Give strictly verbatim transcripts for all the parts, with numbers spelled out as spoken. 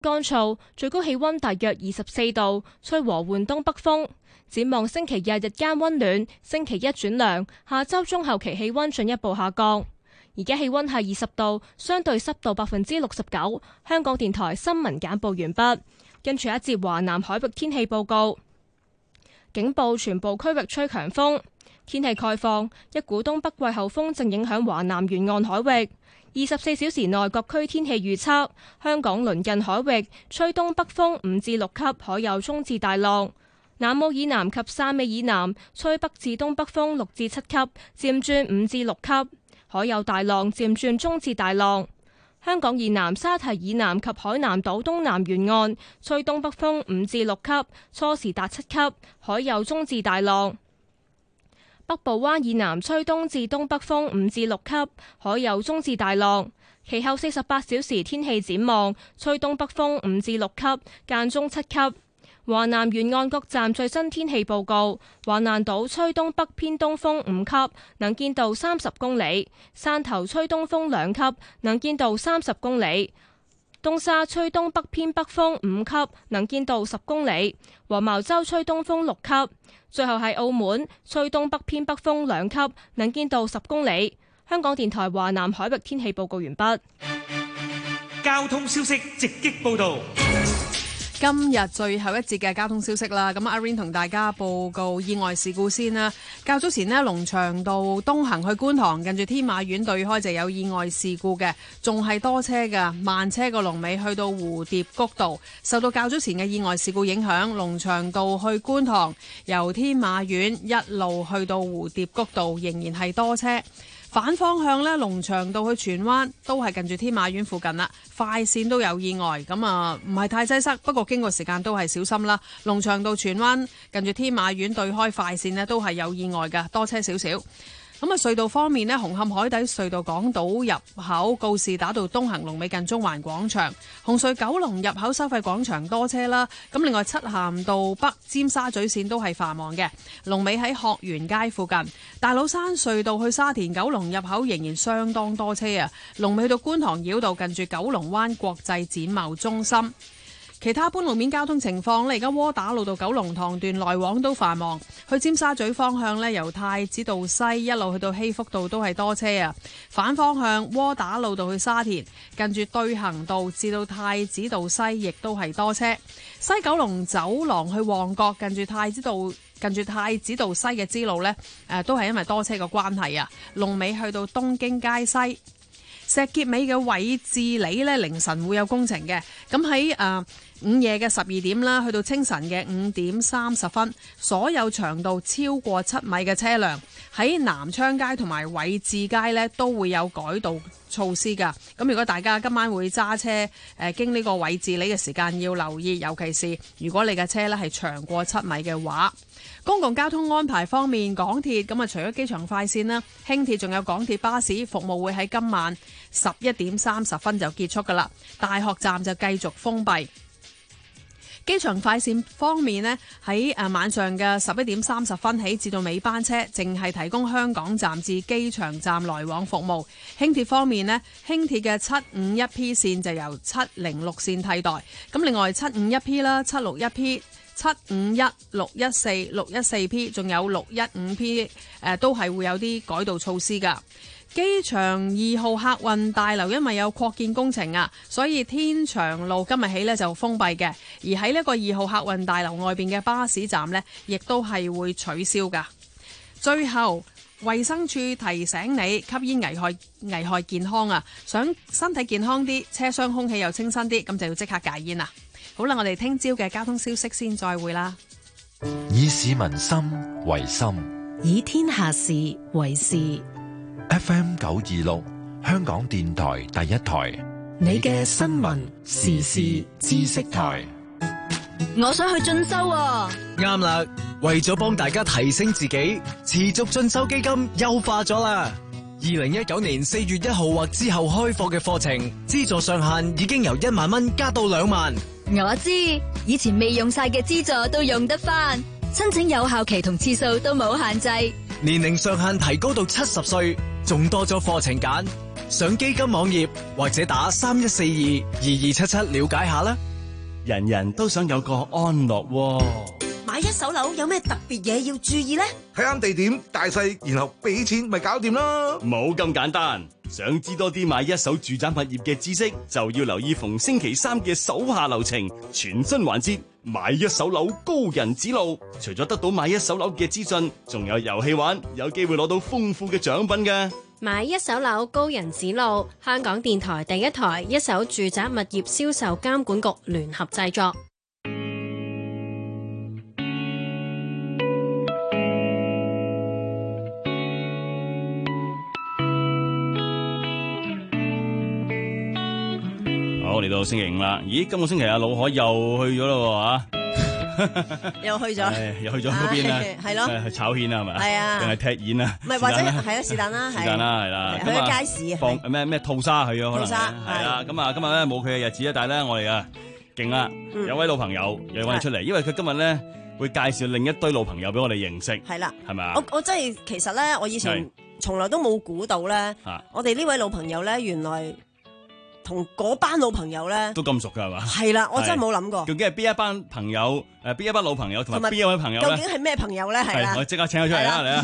乾燥，最高氣溫大約二十四度，吹和緩東北風。展望星期日日間溫暖，星期一轉涼，下周中後期氣溫進一步下降。而家氣溫係二十度，相對濕度百分之六十九。香港電台新聞簡報完畢。跟住一節華南海域天氣報告，警報全部區域吹強風。天氣概況，一股東北季候風正影響華南沿岸海域。二十四小時內各區天氣預測：香港鄰近海域吹東北風五至六級，海有中至大浪；南澳以南及汕尾以南吹北至東北風六至七級，漸轉五至六級，海有大浪，漸轉中至大浪。香港以南沙堤以南及海南島東南沿岸吹東北風五至六級，初時達七級，海有中至大浪。北部灣以南吹東至東北風五至六級，海有中至大浪。其後四十八小時天氣展望，吹東北風五至六級，間中七級。華南沿岸各站最新天氣報告：華南島吹東北偏東風五級，能見度三十公里；汕頭吹東風兩級，能見度三十公里；東沙吹東北偏北風五級，能見度十公里；黃茅洲吹東風六級。最後係澳門吹東北偏北風兩級，能見度十公里。香港電台華南海域天氣報告完畢。 交通消息直擊報道。 今日最後一節嘅交通消息啦，咁阿 Rain 同大家報告意外事故先啦。較早前呢，龍翔道東行去觀塘，近住天馬苑對開就有意外事故嘅，仲係多車㗎，慢車個龍尾去到蝴蝶谷道。受到較早前嘅意外事故影響，龍翔道去觀塘由天馬苑一路去到蝴蝶谷道仍然係多車。反方向呢，龍翔道去荃灣都係近住天馬苑附近啦，快線都有意外，咁啊唔係太擠塞，不過經過時間都係小心啦。龍翔道荃灣近住天馬苑對開快線呢都係有意外㗎，多車少少。咁啊，隧道方面呢，紅磡海底隧道港島入口告士打道東行龍尾近中環廣場，紅隧九龍入口收費廣場多車啦。咁另外漆咸道北尖沙咀線都係繁忙嘅，龍尾喺鶴園街附近。大老山隧道去沙田九龍入口仍然相當多車啊，龍尾去到觀塘繞道近住九龍灣國際展貿中心。其他般路面交通情況呢，而家窩打老道九龍塘段來往都繁忙，去尖沙咀方向呢，由太子道西一路去到禧福道都係多車啊。反方向窩打老道去沙田，近住對行道至到太子道西亦都係多車。西九龍走廊去旺角，近住太子道近住太子道西嘅支路呢，誒、呃、都係因為多車嘅關係啊。龍尾去到東京街西。石硤尾嘅偉治里呢，凌晨會有工程嘅，咁喺誒午夜嘅十二點啦，去到清晨嘅五點三十分，所有長度超過七米嘅車輛喺南昌街同埋偉治街呢都會有改道措施㗎。咁如果大家今晚會揸車誒、呃、經呢個偉治里嘅時間要留意，尤其是如果你嘅車呢係長過七米嘅話。公共交通安排方面，港鐵咁啊，除咗機場快線啦，輕鐵仲有港鐵巴士服務會喺今晚十一點三十分就結束噶啦。大學站就繼續封閉。機場快線方面呢，喺誒晚上嘅十一點三十分起至到尾班車，淨係提供香港站至機場站來往服務。輕鐵方面呢，輕鐵嘅七五一 P 線就由七零六線替代。咁另外七五一 P 啦、七六一 P、七五一、六一四、六一四 P， 仲有六一五 P， 誒、呃、都係會有啲改道措施㗎。機場二號客運大樓因為有擴建工程啊，所以天祥路今日起呢就封閉嘅。而喺呢個二號客運大樓外邊嘅巴士站呢，亦都係會取消㗎。最後，衛生署提醒你，吸煙危害危害健康啊！想身體健康啲，車廂空氣又清新啲，咁就要即刻戒煙啦。好啦，我哋聽朝嘅交通消息先，再會啦。 以市民心為心， 以天下事為事。 F M 九二六，香港電台第一台， 你嘅新聞時事知識台。 我想去進修喎。 啱啦，為咗幫大家提升自己，持續進修基金優化咗啦。二零一九年四月一號或之後開課嘅課程，資助上限已經由一萬蚊加到兩萬。 我知，以前未用晒嘅資助都用得返，申請有效期同次數都冇限制， 年齡上限提高到七十歲，仲多咗課程揀。上基金網頁或者打三一四二二二七七了解下啦。 人人都想有個安樂窩。 買一手樓有咩特別嘢要注意呢？ 睇啱地點、大細，然後俾錢咪搞掂啦。 冇咁簡單，想知多啲買一手住宅物業嘅知識，就要留意逢星期三嘅手下留情全新環節。買一手樓高人指路，除咗得到買一手樓嘅資訊，仲有遊戲玩，有機會攞到豐富嘅獎品嘅。 買一手樓高人指路，香港電台第一台一手住宅物業銷售監管局聯合製作。 好，嚟到星期五啦，咦，今個星期阿老海又去咗啦喎， 又去咗， 又去咗嗰邊啦， 係咯， 去炒蜆啊，係咪？ 係啊， 定係踢毽啊？ 唔係，或者係啊，是但啦， 是但啦，係啦， 去咗街市啊， 放咩咩吐沙去咗，可能吐沙係啦。咁啊，今日咧冇佢嘅日子啊，但係咧我哋啊勁啦，有位老朋友又揾你出嚟，因為佢今日咧會介紹另一堆老朋友俾我哋認識， 係啦， 係咪啊？ 我我真係其實咧，我以前從來都冇估到咧，我哋呢位老朋友咧，原來同嗰班老朋友咧都咁熟噶係嘛？係啦，我真係冇諗過。 究竟係邊一班朋友？誒，邊一班老朋友同埋邊一位朋友咧？ 究竟係咩朋友咧？係啦， 我即刻請佢出嚟啦，嚟啊！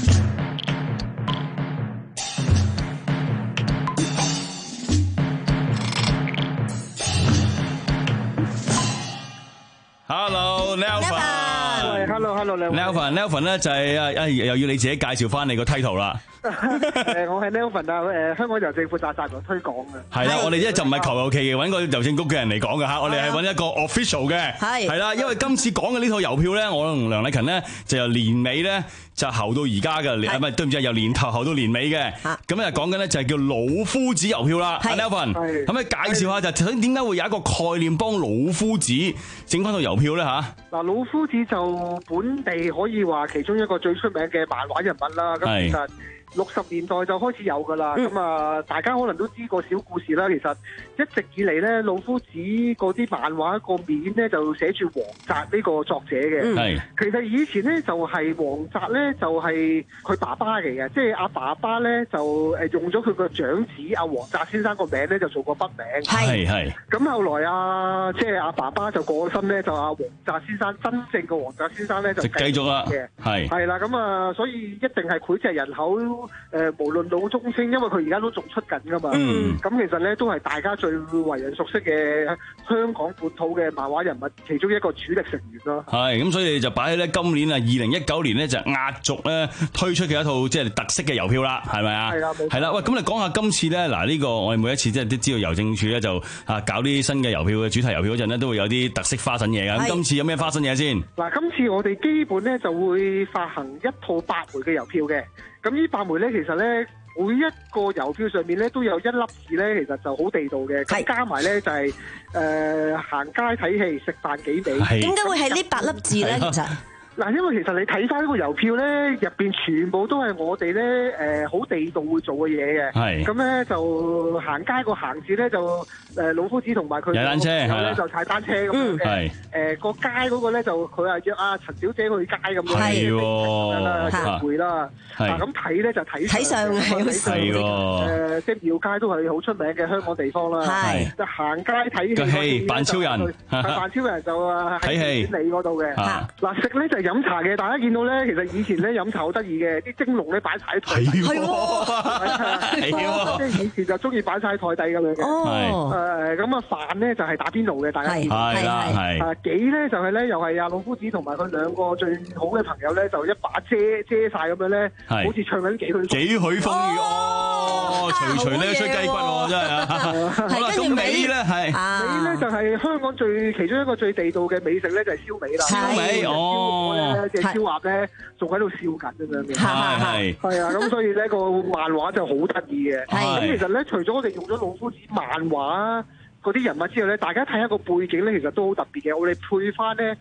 Hello，Nelvin。 喂 ，Hello，Hello， 兩位。 Nelvin，Nelvin 咧就係啊啊，又要你自己介紹翻你個 title 啦。 誒，我係 Nelvin 啊，誒，香港郵政負責責任推廣嘅。 係啦，我哋咧就唔係求求其其揾個郵政局嘅人嚟講嘅嚇，我哋係揾一個 official 嘅。係。係啦，因為今次講嘅呢套郵票咧，我同梁禮勤咧就由年尾咧就候到而家嘅，唔係對唔住，由年頭候到年尾嘅。嚇。咁啊講緊咧就係叫老夫子郵票啦。係。Nelvin，咁你介紹下就究竟點解會有一個概念幫老夫子整翻套郵票咧嚇？ 嗱，老夫子就本地可以話其中一個最出名嘅漫畫人物啦。咁其實六十年代就開始有噶啦，咁啊、嗯，大家可能都知個小故事啦。其實一直以嚟咧，老夫子嗰啲漫畫個面咧就寫住王澤呢個作者嘅。係、嗯，其實以前咧就係王澤咧就係佢爸爸嚟嘅，即係阿爸爸咧就誒用咗佢個長子阿王澤先生個名咧就做個筆名。係係。咁後來啊，即係阿爸爸就過咗身咧，就阿王澤先生真正嘅王澤先生咧就繼續啦嘅。係係啦，咁啊，所以一定係膾炙人口。誒、呃，無論老中青，因為佢而家都仲出緊噶嘛。嗯。咁其實咧，都係大家最為人熟悉嘅香港本土嘅漫畫人物，其中一個主力成員咯。係，咁所以就擺喺咧今年啊，二零一九年咧就壓軸咧推出嘅一套即係特色嘅郵票啦，係咪啊？係啦，冇錯。係啦，喂，咁你講下今次咧，嗱、這、呢個我哋每一次即係都知道郵政署咧就啊搞啲新嘅郵票嘅主題郵票嗰陣咧，都會有啲特色花臣嘢㗎。咁今次有咩花臣嘢先？嗱，今次我哋基本咧就會發行一套八枚嘅郵票嘅。咁呢八枚咧，其實咧每一個郵票上面咧都有一粒字咧，其實就好地道嘅。咁加埋咧就係、是、誒、呃、行街睇戲食飯幾味。點解會係呢八粒字咧？其實嗱，因為其實你睇翻呢個郵票咧，入邊全部都係我哋咧誒好地道會做嘅嘢嘅。係。咁咧就行街個行字咧就誒老夫子同埋佢踩單車咧就踩單車咁樣嘅。係。誒個街嗰個咧就佢話約阿陳小姐去街咁樣。係喎。約會啦。係。嗱咁睇咧就睇睇相係。係喎。誒即係廟街都係好出名嘅香港地方啦。係。就行街睇戲。個戲扮超人。係扮超人就啊喺典禮嗰度嘅。嚇。嗱食咧就。飲茶嘅，大家見到咧，其實以前咧飲茶好得意嘅，啲蒸籠咧擺晒喺台底，係喎，係喎，即係以前就中意擺晒喺台底咁樣嘅。哦，誒咁啊飯咧就係打邊爐嘅，大家見到係啦，係啊幾咧就係咧又係阿老夫子同埋佢兩個最好嘅朋友咧，就一把遮遮晒咁樣咧，好似唱緊幾許幾許風雨哦，隨隨咧出雞骨喎，真係啊！好啦，咁尾咧係尾咧就係香港最其中一個最地道嘅美食咧，就係燒味啦。燒味哦。隻燒鴨咧，仲喺度笑緊咁樣嘅，係係係啊！咁所以呢個漫畫就好得意嘅。咁其實咧，除咗我哋用咗老夫子漫畫嗰啲人物之外咧，大家睇下個背景咧，其實都好特別嘅。我哋配翻咧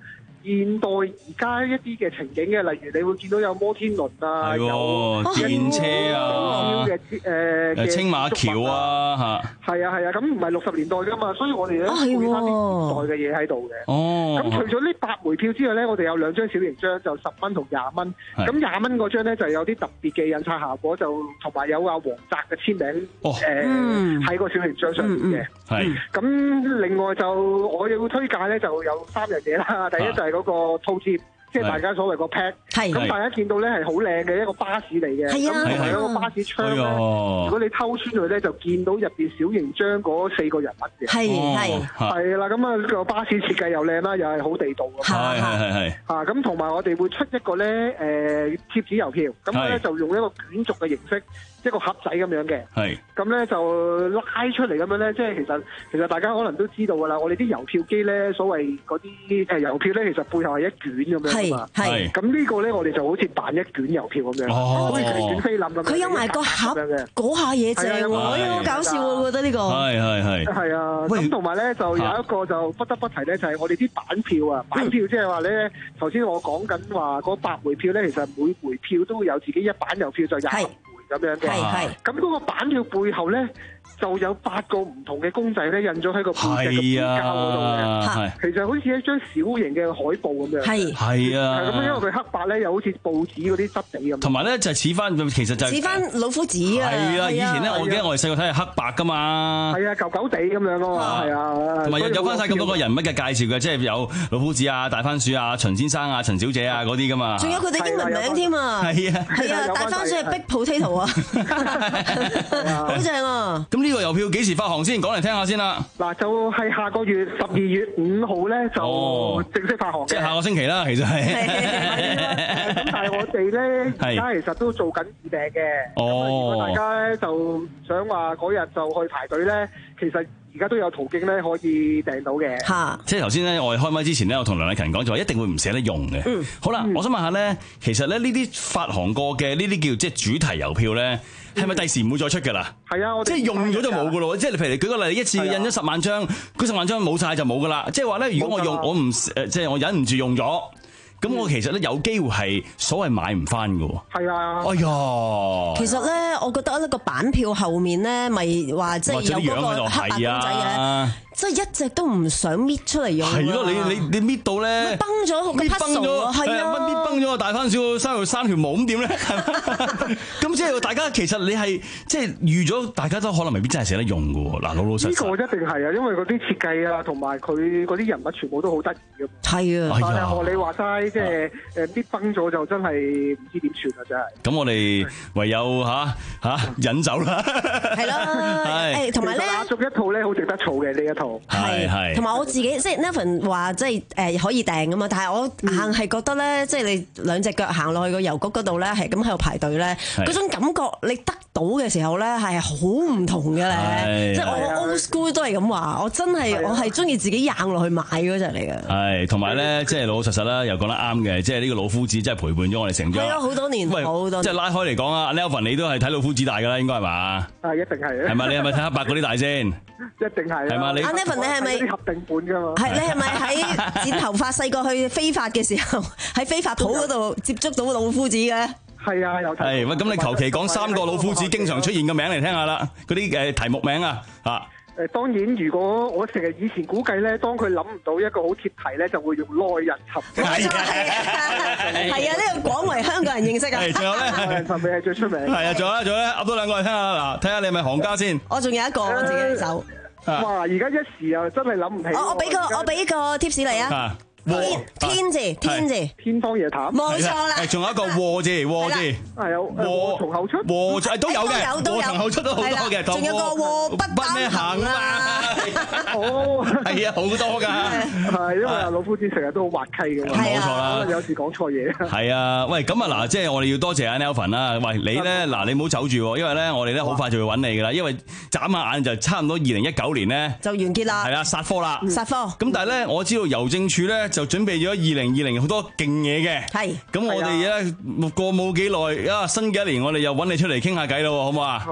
現代而家一啲嘅情景嘅，例如你會見到有摩天輪啊，有電車啊， 嘅誒誒青馬橋啊嚇， 係啊係啊，咁唔係六十年代噶嘛，所以我哋咧配翻啲現代嘅嘢喺度嘅。 哦， 咁除咗呢八枚票之外咧，我哋有兩張小型張，就十蚊同廿蚊。咁廿蚊嗰張咧就有啲特別嘅印刷效果，就同埋有阿黃澤嘅簽名誒喺個小型張上面嘅。係。咁另外就我要推介咧，就有三樣嘢啦。第一就係嗰個套貼。即係大家所謂個 pad， 咁大家見到咧係好靚嘅一個巴士嚟嘅，咁同埋一個巴士窗咧，如果你偷穿佢咧，就見到入邊小型張嗰四個人物嘅，係係係啦，咁啊個巴士設計又靚啦，又係好地道嘅， 係係係啊咁同埋我哋會出一個咧誒貼紙郵票，咁咧就用一個卷軸嘅形式。一個盒仔咁樣嘅，係咁咧就拉出嚟咁樣咧，即係其實其實大家可能都知道㗎啦。我哋啲郵票機咧，所謂嗰啲誒郵票咧，其實背後係一卷咁樣㗎嘛。係咁呢個咧，我哋就好似扮一卷郵票咁樣，好似卷菲林咁樣。 佢有埋個盒嗰下嘢正喎，好搞笑喎！我覺得呢個係係係係啊。咁同埋咧，就有一個就不得不提咧，就係我哋啲版票啊，版票即係話咧，頭先我講緊話嗰百枚票咧，其實每枚票都會有自己一版郵票，就廿咁樣嘅，咁嗰個版票背後咧就有八個唔同嘅公仔咧印咗喺個背脊嘅背膠嗰度嘅，其實好似一張小型嘅海報咁樣，係係啊， 咁因為佢黑白咧又好似報紙嗰啲質地咁， 同埋咧就似翻，其實就似翻老夫子啊， 係啊，以前咧我記得我哋細個睇係黑白噶嘛， 係啊，舊舊地咁樣啊嘛，係啊， 同埋有有翻晒咁多個人物嘅介紹嘅，即係有老夫子啊、大番薯啊、秦先生啊、陳小姐啊嗰啲噶嘛， 仲有佢哋英文名添啊， 係啊， 係啊，大番薯係 Big Potato。好正啊！ 咁呢個郵票幾時發行先？講嚟聽下先啦。 嗱，就係下個月十二月五號咧就正式發行嘅， 即係下個星期啦，其實係。 咁但係我哋咧而家其實都做緊預訂嘅。哦。如果大家咧就唔想話嗰日就去排隊咧，其實而家都有途徑咧可以訂到嘅。嚇！ 即係頭先咧，我哋開麥之前咧，我同梁麗勤講就話一定會唔捨得用嘅。嗯。好啦，我想問下咧，其實咧呢啲發行過嘅呢啲叫即係主題郵票咧。係咪第時唔會再出㗎啦？係啊，即係用咗就冇㗎咯。即係譬如你舉個例，一次印咗十萬張，嗰十萬張冇晒就冇㗎啦。即係話咧，如果我用我唔誒，即係我忍唔住用咗，咁我其實咧有機會係所謂買唔翻㗎喎。係啊。哎呀。 其實咧，我覺得呢個版票後面咧，咪話即係有嗰個黑白公仔嘅。即係一直都唔想搣出嚟用。 係咯，你你你搣到咧， 崩咗個 puzzle，係啊， 搣崩咗個大番薯生條生條毛咁點咧？咁即係大家其實你係即係預咗，大家都可能未必真係捨得用㗎喎。嗱，老老實實。呢個一定係啊，因為嗰啲設計啊，同埋佢嗰啲人物全部都好得意㗎。 係啊， 但係學你話齋，即係誒搣崩咗就真係唔知點算啊！真係。 咁我哋唯有嚇嚇忍走啦。係咯，誒同埋咧， 壓軸一套咧，好值得儲嘅呢一套。 係係，同埋我自己即係 Nevin 話即係誒可以訂㗎嘛，但係我硬係覺得咧，即係你兩隻腳行落去個郵局嗰度咧，係咁喺度排隊咧，嗰種感覺你得到嘅時候咧係好唔同嘅咧。即係我 old school 都係咁話，我真係我係中意自己硬落去買嗰隻嚟嘅。 係，同埋咧即係老老實實啦，又講得啱嘅，即係呢個老夫子真係陪伴咗我哋成長。 係啊，好多年，好多。 即係拉開嚟講啊 Nelvin 你都係睇老夫子大㗎啦，應該係嘛？ 係一定係。 係咪？你係咪睇黑白嗰啲大先？ 一定係。 係嘛？你。 你係咪合訂本㗎嘛？ 係你係咪喺剪頭髮細個去飛髮嘅時候，喺飛髮鋪嗰度接觸到老夫子嘅？ 係啊，有睇。 係喂，咁你求其講三個老夫子經常出現嘅名嚟聽下啦，嗰啲誒題目名啊嚇。 誒當然，如果我成日以前估計咧，當佢諗唔到一個好貼題咧，就會用耐人尋味。 係啊，係啊，呢個廣為香港人認識啊。 仲有咧， 耐人尋味係最出名。 係啊，仲有咧，仲有咧，噏多兩個嚟聽下嗱，睇下你係咪行家先。 我仲有一個我自己手。 哇！而家一時又真係諗唔起。 我我俾個我俾個 tips 你啊。天天字天字天方夜譚， 冇錯啦。 誒，仲有一個禍字禍字， 係有禍從後出， 禍就都有嘅，禍從後出都好多嘅。 仲有個禍不單行啊！ 哦， 係啊，好多㗎。 係因為老夫子成日都好滑稽嘅嘛， 冇錯啦。 可能有時講錯嘢。 係啊，喂，咁啊嗱，即係我哋要多謝阿 Nelvin 啦。喂，你咧嗱，你唔好走住，因為咧我哋咧好快就會揾你㗎啦。因為眨下眼就差唔多二零一九年咧就完結啦。 係啊，殺科啦， 殺科。 咁但係咧，我知道郵政處咧就準備咗二零二零好多勁嘢嘅。係。咁我哋咧過冇幾耐啊，新嘅一年我哋又揾你出嚟傾下偈咯，好唔好啊？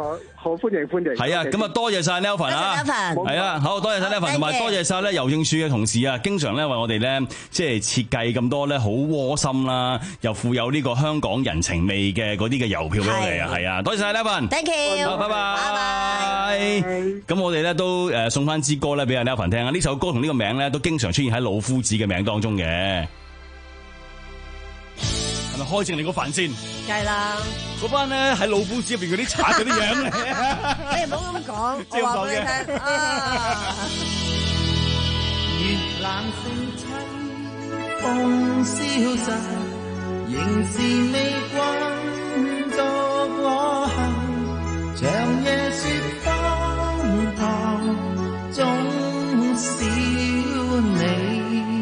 好歡迎歡迎。 係啊，咁啊多謝晒 Nelvin 啊，係啊，好多謝晒 Nelvin，同埋多謝晒咧郵政署嘅同事啊，經常咧為我哋咧即係設計咁多咧好窩心啦，又富有呢個香港人情味嘅嗰啲嘅郵票俾我哋啊，係啊，多謝晒 Nelvin，Thank you， 好，拜拜，咁我哋咧都誒送翻支歌咧俾阿 Nelvin 聽啊，呢首歌同呢個名咧都經常出現喺老夫子嘅名當中嘅。係咪開正你個飯先？ 梗係啦， 嗰班咧喺老夫子入邊嗰啲賊嗰啲樣咧， 你唔好咁講， 我話俾你聽。 月冷星凄，風消逝，仍是未慣獨我行，長夜說荒唐，終少你。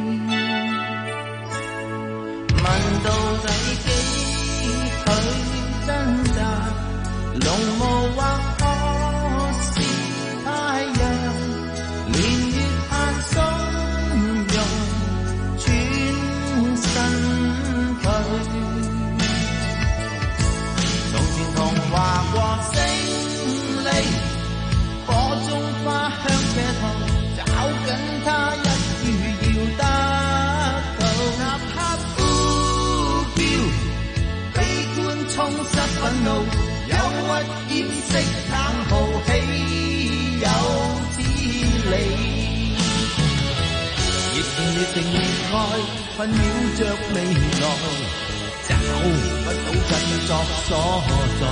問到底幾許掙扎，濃霧或可是太陽，年月盼鬆容，轉身去。從前童話過勝利，火中花香這套，找緊它一於要得到。充塞憤怒，憂鬱掩飾冷酷，豈有此理？熱情熱情熱愛，困擾着未來，找不到振作所在。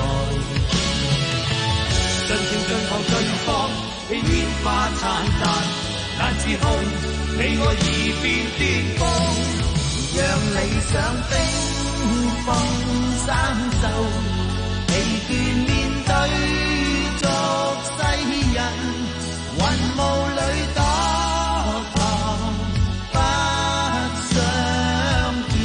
盡情盡狂盡放，被煙花燦爛，難自控，你我已變巔峰，讓理想冰封生鏽，疲倦面對俗世人，雲霧裏躲藏不相見。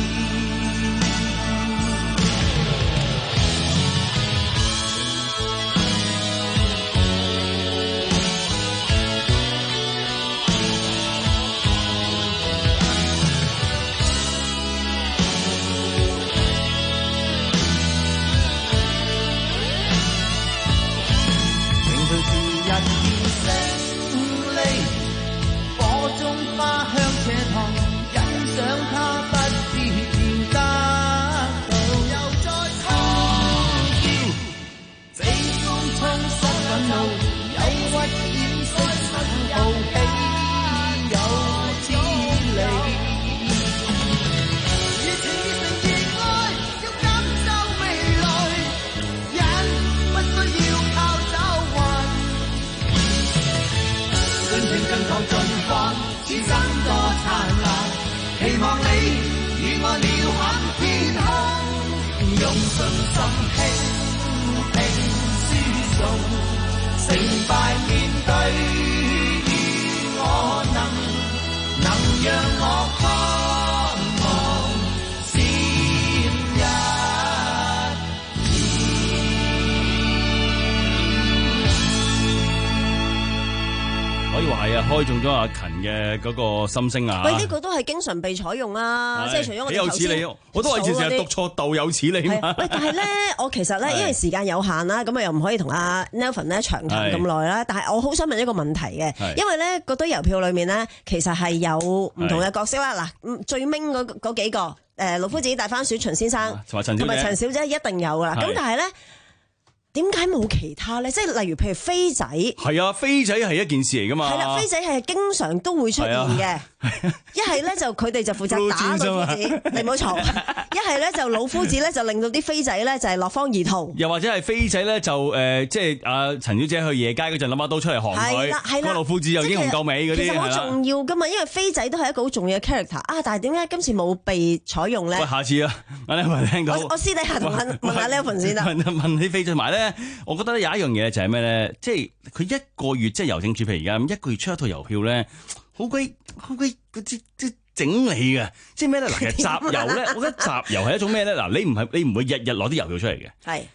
開中咗阿勤嘅嗰個心聲啊！ 喂，呢、這個都係經常被採用啊！即係除咗我哋頭先， 我都話以前成日讀錯竇有此理嘛。 喂，但係咧，我其實咧，因為時間有限啦，咁啊又唔可以同阿 Nelvin 咧長談咁耐啦。但係我好想問一個問題嘅，因為咧嗰堆郵票裏面咧，其實係有唔同嘅角色啦。嗱，最尾嗰嗰幾個誒老夫子、大番薯、秦先生同埋陳小姐一定有噶啦。咁但係咧。點解冇其他咧？即係例如譬如飛仔， 係啊，飛仔係一件事嚟噶嘛。 係啦，飛仔係經常都會出現嘅。一係咧就佢哋就負責打老夫子，你唔好嘈。一係咧就老夫子咧就令到啲飛仔咧就係落荒而逃。 又或者係飛仔咧就誒，即係阿陳小姐去夜街嗰陣攞把刀出嚟降佢，嗰老夫子又英雄救美嗰啲。其實好重要噶嘛，因為飛仔都係一個好重要嘅 character 啊。但係點解今次冇被採用咧？ 喂，下次啊，阿 Nelvin 聽到， 我我私底下同問問下 Nelvin 先啦。 問問你飛仔埋咧，我覺得咧有一樣嘢就係咩咧，即係佢一個月即係郵政署譬如而家咁一個月出一套郵票咧。好鬼好鬼嗰啲即係整理嘅，即係咩咧？嗱，其實集郵咧，我覺得集郵係一種咩咧？嗱，你唔係你唔會日日攞啲郵票出嚟嘅， 係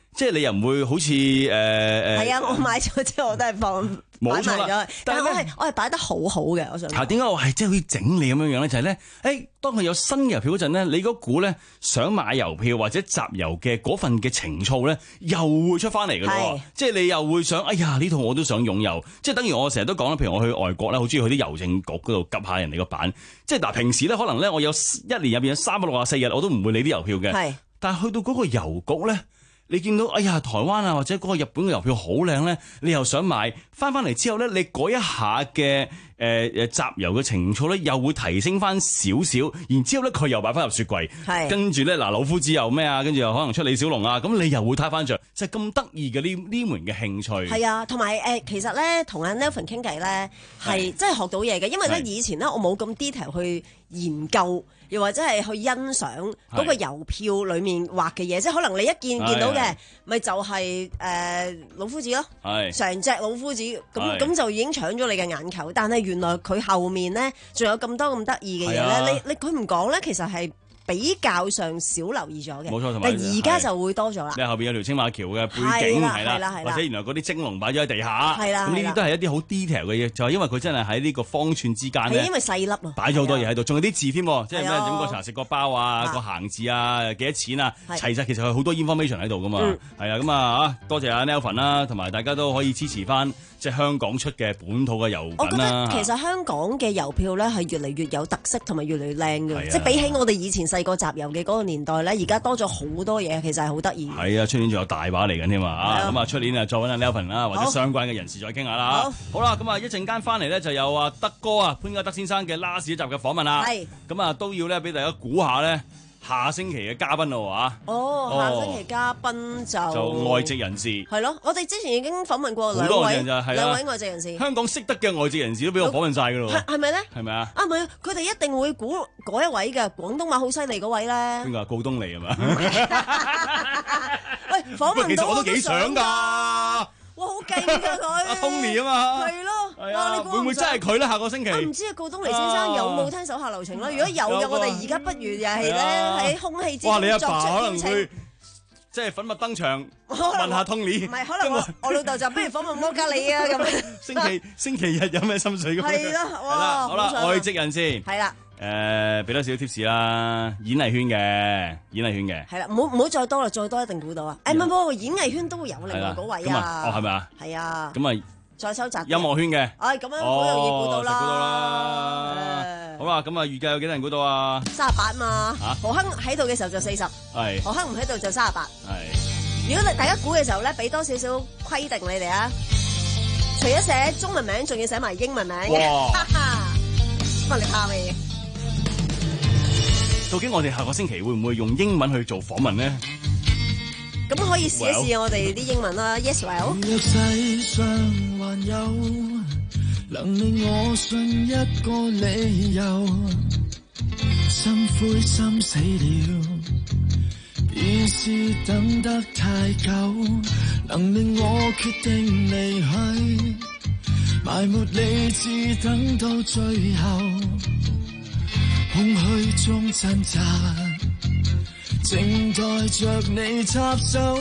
即係你又唔會好似誒誒。 係啊，我買咗之後我都係放。 冇錯啦， 但係我係我係擺得好好嘅，我想。嚇點解我係即係好似整理咁樣樣咧？就係、是、咧，誒當佢有新嘅郵票嗰陣咧，你嗰股咧想買郵票或者集郵嘅嗰份嘅情操咧，又會出翻嚟嘅咯。即係你又會想，哎呀呢套我都想擁有。即係等於我成日都講啦，譬如我去外國咧，好中意去啲郵政局嗰度及下人哋個版。即係嗱，平時咧可能咧我有一年入邊有三百六十四日我都唔會理啲郵票嘅。係，但係去到嗰個郵局咧。你見到哎呀台灣啊或者嗰個日本嘅郵票好靚咧，你又想買翻翻嚟之後咧，你嗰一下嘅誒誒集郵嘅情操咧，又會提升翻少少，然之後咧佢又擺翻入雪櫃，跟住咧嗱老夫子又咩啊，跟住又可能出李小龍啊，咁你又會睇翻着，就係咁得意嘅呢呢門嘅興趣。係啊，同埋誒其實咧同阿 Nelvin 傾偈咧係真係學到嘢嘅，因為咧以前咧我冇咁 detail 去研究。又或者係去欣賞嗰個郵票裡面畫嘅嘢，即係可能你一見見到嘅，咪就係、是、誒、呃、老夫子咯，成隻老夫子，咁咁就已經搶咗你嘅眼球。但係原來佢後面咧，仲有咁多咁得意嘅嘢咧，你你佢唔講咧，其實係比較上少留意咗嘅。冇錯，同埋但而家就會多咗啦。你後邊有條青馬橋嘅背景係啦，或者原來嗰啲蒸籠擺咗喺地下，咁呢啲都係一啲好 detail 嘅嘢，就係因為佢真係喺呢個方寸之間咧，係因為細粒啊，擺咗好多嘢喺度，仲有啲字添，即係咩飲過茶食過包啊，個閒字啊，幾多錢啊，齊晒其實係好多 information 喺度噶嘛，係啊，咁啊多謝阿 Nelvin 啦，同埋大家都可以支持翻即係香港出嘅本土嘅郵品啦。我覺得其實香港嘅郵票咧係越嚟越有特色，同埋越嚟越靚嘅，即係比起我哋以前細個集郵嘅嗰個年代咧，而家多咗好多嘢，其實係好得意。係啊，出年仲有大把嚟緊添啊！咁啊，出年啊再揾阿 Nelvin 啦，或者相關嘅人士再傾下啦。好，好啦，咁啊一陣間翻嚟咧就有啊德哥啊潘家德先生嘅 last 一集嘅訪問啦。係，咁啊都要咧俾大家估下咧。下星期嘅嘉賓咯嚇，哦，下星期嘉賓就就外籍人士，係咯，我哋之前已經訪問過兩位兩位外籍人士，香港識得嘅外籍人士都俾我訪問晒㗎咯，係咪咧？係咪啊？啊唔係，佢哋一定會估嗰一位嘅廣東話好犀利嗰位咧。邊個啊？告東尼係嘛？喂，訪問到其實我都幾想㗎。哇，好勁㗎佢！阿 Tony 啊嘛，係咯，係啊，會唔會真係佢咧？下個星期，唔知啊，告東尼先生有冇聽手下留情咧？如果有嘅，我哋而家不如又係咧喺空氣之中作出邀請，即係粉墨登場問下 Tony。唔係，可能我我老豆就不如訪問摩加里啊咁。星期星期日有咩心水咁？係咯，哇！好啦，外籍人士係啦。誒，俾多少少 tips 啦，演藝圈嘅，演藝圈嘅，係啦，唔好唔好再多啦，再多一定估到啊！誒，唔好，演藝圈都會有另外嗰位啊，哦，係咪啊？係啊，咁啊，再收集音樂圈嘅，哎，咁樣好容易估到啦，估到啦，好啦，咁啊，預計有幾多人估到啊？三十八嘛，何鏗喺度嘅時候就四十，係，何鏗唔喺度就三十八，係。如果你大家估嘅時候咧，俾多少少規定你哋啊，除咗寫中文名，仲要寫埋英文名嘅，哈哈，乜你怕未？究竟我哋下個星期會唔會用英文去做訪問呢？咁可以試一試我哋啲英文啦。Yes, well。若世上還有能令我信一個理由，心灰心死了，便是等得太久，能令我決定離去，埋沒理智等到最後。空虛中掙扎，靜待着你插手。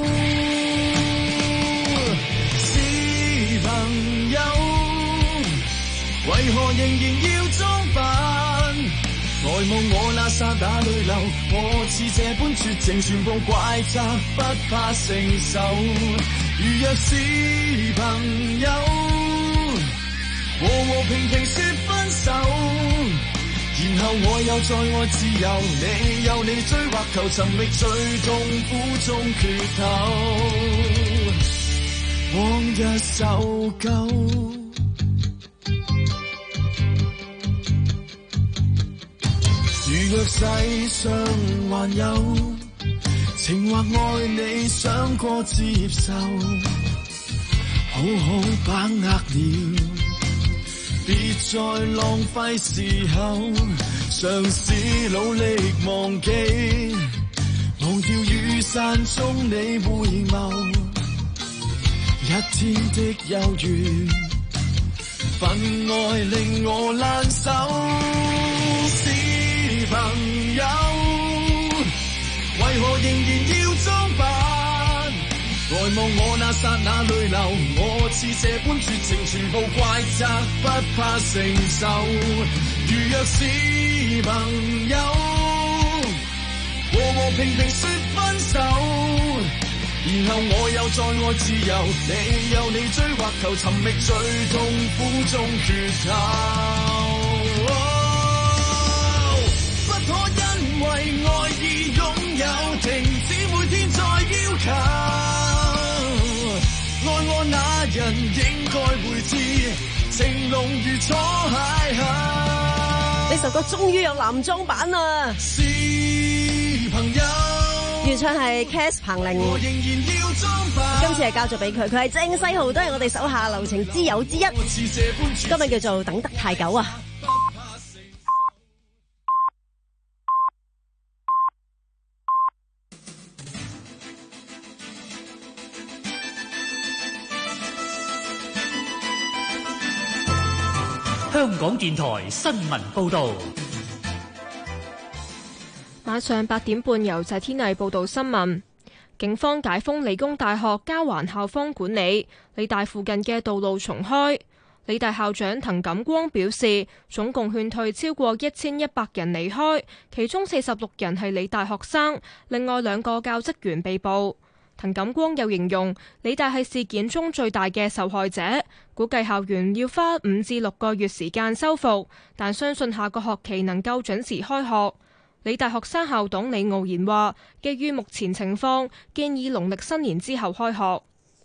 是朋友，為何仍然要裝扮？呆望我那剎那淚流，我似這般絕情，全部怪責，不怕承受。如若是朋友，和和平平說分手。然後我又再愛自由，你有你追或求，尋覓最痛苦中缺口，往日受夠。如若世上還有情或愛你想過接受，好好把握了，別再浪費時候，嘗試努力忘記，忘掉雨傘中你回眸，一天的憂鬱，份愛令我爛手。是朋友，為何仍然要裝扮？ 我那剎那淚流，我似這般絕情，全部怪責，不怕承受。如若是朋友，和和平平說分手，然後我又再愛自由，你有你追或求，尋覓最痛苦中缺口。不可因為愛而擁有，停止每天再要求。愛我那人應該會知，情濃如初邂逅。 呢首歌終於有男裝版啦！ 是朋友， 原唱係 Cass 彭羚，今次係交咗俾佢，佢係鄭世豪，都係我哋手下留情之友之一。今日叫做等得太久啊！ 香港電台新聞報道。 晚上八點半由謝天麗報道新聞。警方解封理工大學交還校方管理，理大附近嘅道路重開。理大校長滕錦光表示，總共勸退超過一千一百人離開，其中四十六人係理大學生，另外兩個教職員被捕。滕錦光又形容理大係事件中最大嘅受害者，估計校園要花五至六個月時間修復，但相信下個學期能夠準時開學。理大學生校董李傲然話，基於目前情況，建議農曆新年之後開學。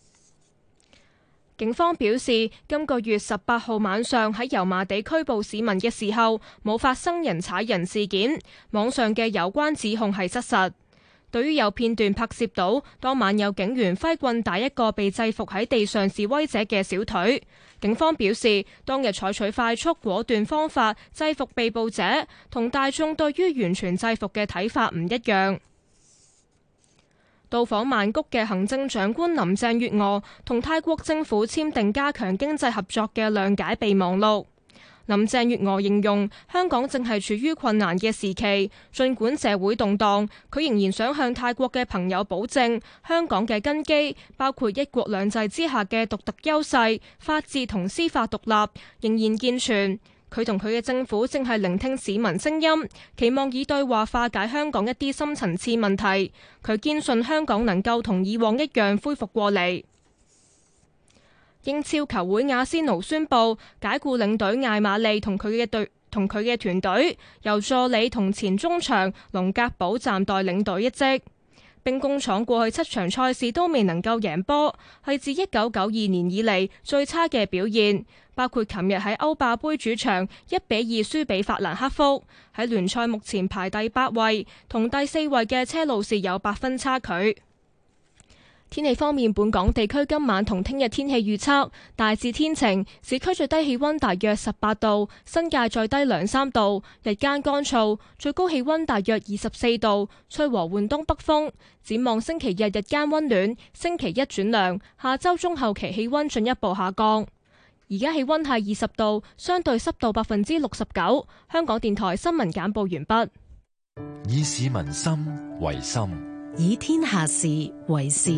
警方表示，今個月十八號晚上喺油麻地拘捕市民嘅時候，冇發生人踩人事件，網上嘅有關指控係失實。對於有片段拍攝到當晚有警員揮棍打一個被制服喺地上示威者嘅小腿，警方表示當日採取快速果斷方法制服被捕者，同大眾對於完全制服嘅睇法唔一樣。到訪曼谷嘅行政長官林鄭月娥同泰國政府簽訂加強經濟合作嘅諒解備忘錄。林鄭月娥形容香港正係處於困難嘅時期，儘管社會動盪，佢仍然想向泰國嘅朋友保證，香港嘅根基包括一國兩制之下嘅獨特優勢、法治同司法獨立仍然健全。佢同佢嘅政府正係聆聽市民聲音，期望以對話化解香港一啲深層次問題。佢堅信香港能夠同以往一樣恢復過嚟。英超球會阿仙奴宣布解雇領隊艾馬利同佢嘅隊同佢嘅團隊，由助理同前中場龍格堡暫代領隊一職。兵工廠過去七場賽事都未能夠贏波，係自一九九二年以嚟最差嘅表現，包括琴日喺歐霸杯主場一比二輸俾法蘭克福，喺聯賽目前排第八位，同第四位嘅車路士有八分差距。天氣方面，本港地區今晚同聽日天氣預測大致天晴，市區最低氣溫大約十八度，新界再低兩三度，日間乾燥，最高氣溫大約二十四度，吹和緩東北風。展望星期日日間溫暖，星期一轉涼，下周中後期氣溫進一步下降。而家氣溫係二十度，相對濕度百分之六十九。香港電台新聞簡報完畢。 以市民心為心， 以天下事為事。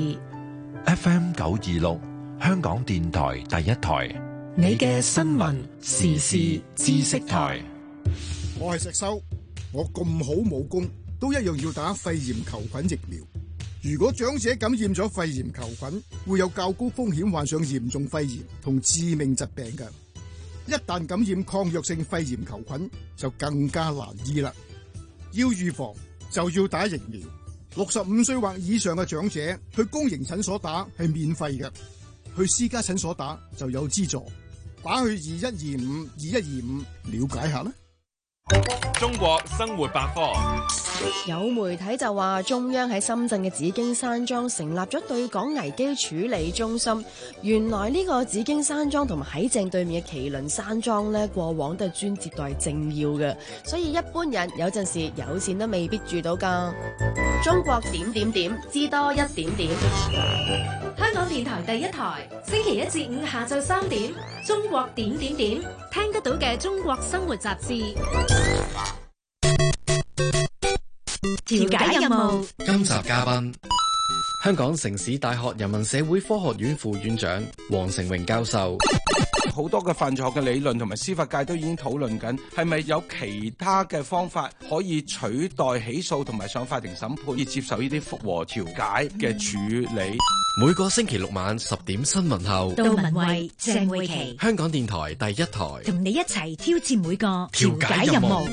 F M 九二六，香港電台第一台， 你嘅新聞時事知識台。 我係石修，我咁好武功，都一樣要打肺炎球菌疫苗。如果長者感染咗肺炎球菌，會有較高風險患上嚴重肺炎同致命疾病嘅。一旦感染抗藥性肺炎球菌，就更加難醫啦。要預防就要打疫苗。六十五歲或以上嘅長者去公營診所打係免費嘅，去私家診所打就有資助。打去二一二五二一二五了解下啦。 中國生活百科。 有媒體就話，中央喺深圳嘅紫荊山莊成立咗對港危機處理中心。原來呢個紫荊山莊同埋喺正對面嘅麒麟山莊呢，過往都係專接待政要嘅，所以一般人有陣時有錢都未必住到㗎。中國點點點，知多一點點。 香港電台第一台，星期一至五下晝三點，中國點點點，聽得到嘅中國生活雜誌。 調解任務。 今集嘉賓香港城市大學人文社會科學院副院長黃成榮教授。 好多嘅犯罪學嘅理論同埋司法界都已經討論緊，係咪有其他嘅方法可以取代起訴同埋上法庭審判，以接受呢啲復和調解嘅處理。 每個星期六晚十點新聞後， 杜文慧、鄭慧琪， 香港電台第一台， 同你一齊挑戰每個調解任務。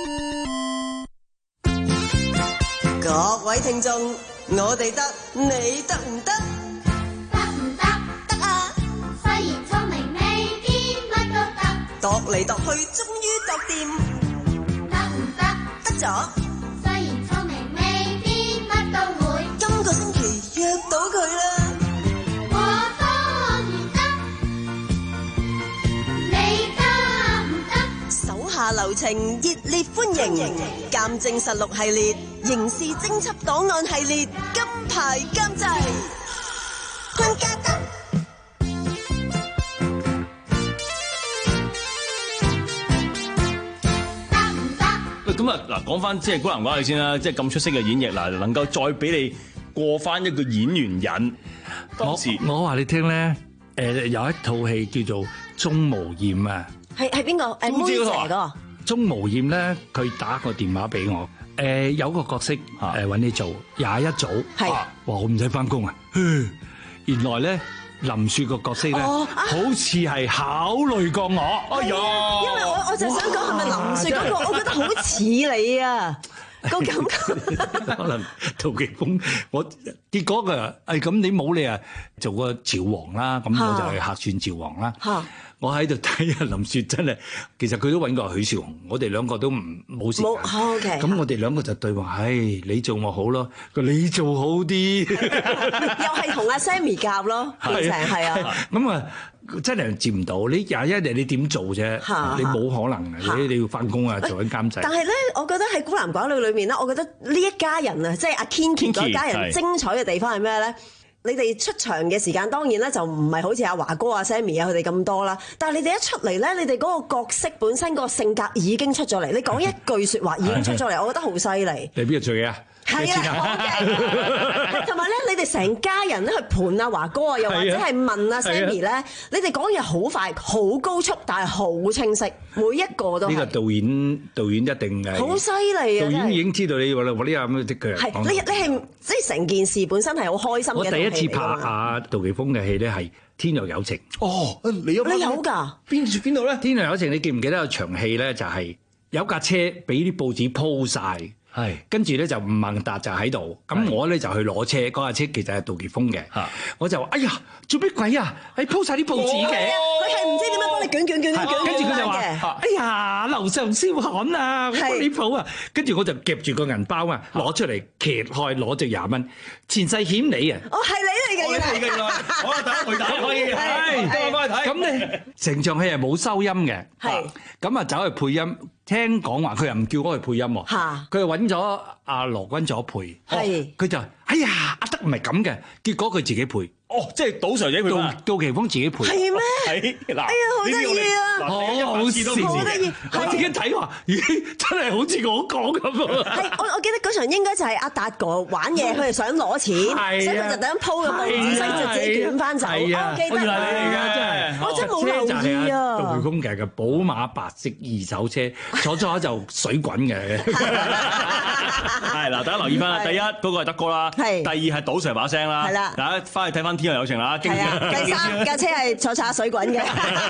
各位聽眾，我哋得，你得唔得？ 得唔得？得啊！雖然聰明未必乜都得， 度嚟度去，終於度掂。 得唔得？ 得咗。 雖然聰明未必乜都會， 今個星期約到佢啦。 我當然得，你得唔得？ 手下留情，熱烈歡迎。鑑證實錄系列。刑事偵緝檔案系列金牌監製，潘家德。 得唔得？ 喂，咁啊嗱，講翻即係孤男寡女先啦，即係咁出色嘅演繹嗱，能夠再俾你過翻一個演員癮。當時我我話你聽咧，誒有一套戲叫做《鍾無艷》啊， 係係邊個？誒妹姐嗰個。 鍾無艷咧，佢打個電話俾我。誒、呃、有個角色誒揾你做廿一組，哇！我唔使翻工啊！原來咧林雪個角色咧，哦啊、好似係考慮過我。哎呀！ 因為我我就想講係咪林雪嗰、那個，我覺得好似你啊個感覺。 可能杜琪峰，我結果嘅誒咁你冇理啊，做個趙王啦，咁我就去客串趙王啦。我喺度睇下林雪真係，其實佢都揾過許紹雄，我哋兩個都唔冇時間。冇 OK。咁我哋兩個就對話，唉，你做我好咯，佢你做好啲。 又係同阿 Sammy 夾咯，變成係啊。 咁啊，真係接唔到。你廿一日你點做啫？你冇可能嘅，你你要翻工啊，做緊監製。 但係咧，我覺得喺孤男寡女裏面咧，我覺得呢一家人啊，即係阿 Kinky 嗰家人精彩嘅地方係咩咧？你哋出場嘅時間當然咧就唔係好似阿華哥啊 Sammy 啊佢哋咁多啦，但係你哋一出嚟咧，你哋嗰個角色本身個性格已經出咗嚟，你講一句説話已經出咗嚟，我覺得好犀利。 你邊個做嘢啊？ 係啊，同埋咧，你哋成家人咧去盤阿華哥啊，又或者係問阿 Sammy 咧，你哋講嘢好快、好高速，但係好清晰，每一個都係。呢個導演導演一定係好犀利啊！ 導演已經知道你話啦，我呢下咁嘅佢係你你係即係成件事本身係好開心嘅。 我第一次拍阿杜琪峰嘅戲咧係《天若有情》。 哦，你有你有㗎？ 邊邊度咧？《天若有情》你記唔記得有場戲咧？就係有架車俾啲報紙鋪曬。係，跟住咧就吳孟達就喺度，咁我咧就去攞車，嗰架車其實係杜琪峰嘅，我就話：哎呀，做咩鬼啊？你鋪曬啲報紙嘅， 佢係唔知點樣幫你捲捲捲捲捲， 跟住佢就話：哎呀，樓上燒焊啊，我幫你鋪啊！跟住我就夾住個銀包啊，攞出嚟揭開，攞隻廿蚊，前世險你啊！ 哦，係你嚟嘅， 係嘅，我打回打可以，係，幫我幫你睇。咁咧，成場戲係冇收音嘅，係，咁啊走去配音。聽講話佢又唔叫我去配音喎，佢又揾咗阿羅君佐配，佢就哎呀阿德唔係咁嘅，結果佢自己配， 哦，即係賭 Sir 自己配啊， 杜琪峰自己配， 係咩？ 係嗱， 哎呀好得意啊， 好好笑，好得意，我自己睇話，咦真係好似我講咁喎。 係我我記得嗰場應該就係阿達哥玩嘢，佢係想攞錢，所以佢就特登鋪個報紙，所以就自己捲翻走。我記得， 原來你嚟㗎，真係， 我真係冇留意啊。 杜琪峰嘅寶馬白色二手車。坐咗下就水滾嘅， 係嗱，大家留意翻啦。第一嗰個係德哥啦，第二係賭 Sir 把聲啦，係啦。大家翻去睇翻《天若有情》啦。 係啊，第三架車係坐下水滾嘅。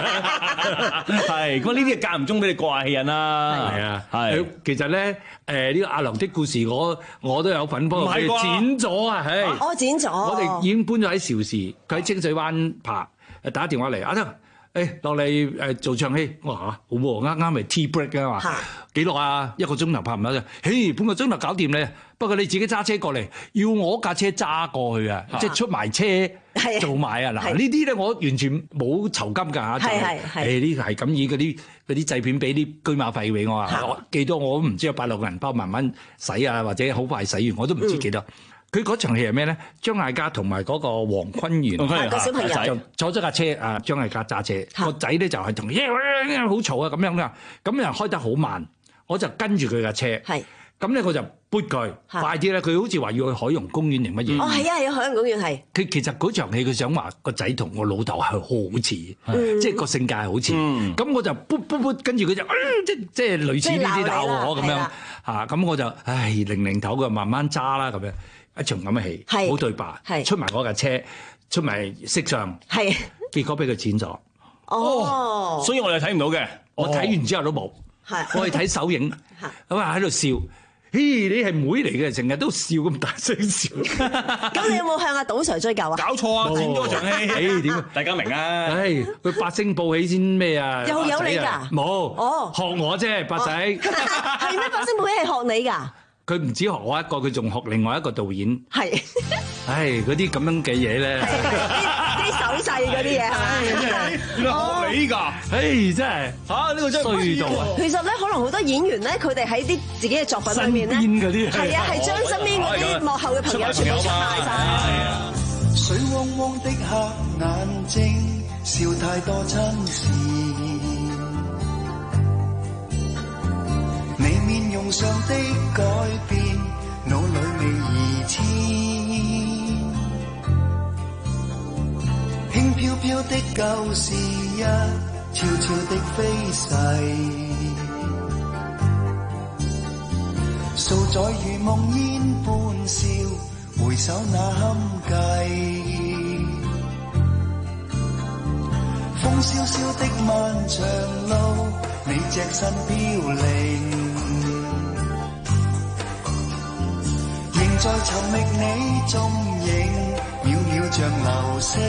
係咁呢啲係間唔中俾你過下氣癮啦。 係啊，係。其實咧，誒呢個阿良的故事，我我都有份幫佢剪咗啊，係。 我剪咗。 我哋已經搬咗喺邵氏，佢喺清水灣拍，打電話嚟，阿德。誒落嚟誒做唱戲，我話嚇好喎，啱啱咪 tea break 啊嘛，幾耐啊？一個鐘頭拍唔到啫，嘿半個鐘頭搞掂你。不過你自己揸車過嚟，要我架車揸過去啊，即係出埋車做埋啊！嗱呢啲咧我完全冇酬金㗎嚇，就係誒呢係咁以嗰啲嗰啲製片俾啲車馬費俾我啊，幾多我都唔知，有百六個銀包慢慢洗啊，或者好快洗完我都唔知幾多。佢嗰場戲係咩咧？張艾嘉同埋嗰個黃坤源個小朋友就坐咗架車，啊張艾嘉揸車，個仔咧就係同耶好嘈啊咁樣噶，咁又開得好慢，我就跟住佢架車， 咁咧我就撥佢快啲咧，佢好似話要去海洋公園定乜嘢？ 哦，係啊，係啊，海洋公園係。 佢其實嗰場戲佢想話個仔同我老豆係好似， 嗯即係個性格係好似。咁我就撥撥撥，跟住佢就即即係類似呢啲鬧我咁樣嚇，咁我就唉零零頭嘅慢慢揸啦咁樣，一場咁嘅戲，冇對白，出埋嗰架車，出埋色相，結果俾佢剪咗。 哦， 所以我哋睇唔到嘅， 我睇完之後都冇，我係睇首映，咁啊喺度笑。咦，你係妹嚟嘅，成日都笑咁大聲笑。 咁你有冇向阿賭 Sir 追究啊？ 搞錯啊！剪咗場戲， 誒點啊？ 大家明啊？ 誒，佢八聲報喜先咩啊？ 又有你㗎？ 冇， 哦， 學我啫，八仔。 係咩？八聲報喜係學你㗎？ 佢唔止學我一個，佢仲學另外一個導演。 係。 唉，嗰啲咁樣嘅嘢咧， 啲手勢嗰啲嘢係咪？ 原來學你㗎？ 唉，真係嚇呢個真係衰到啊！ 其實咧，可能好多演員咧，佢哋喺啲自己嘅作品裏面咧，係啊，係將身邊嗰啲幕後嘅朋友全部出賣晒。 水汪汪的黑眼睛，笑太多親事。你面容上的改變，腦裏未移遷。輕飄飄的舊時日，悄悄的飛逝。數載如夢煙般笑，回首那堪計。風蕭蕭的漫長路，你隻身飄零。在尋覓你蹤影，渺渺像流星。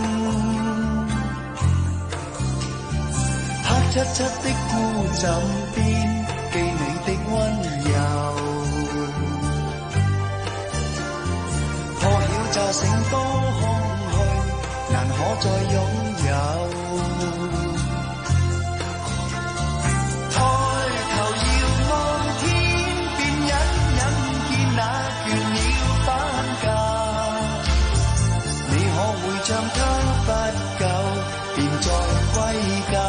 黑漆漆的孤枕邊，記你的溫柔。破曉乍醒多空虛，難可再擁有。抬頭遙望天邊，隱隱見那像他不久，便再歸家。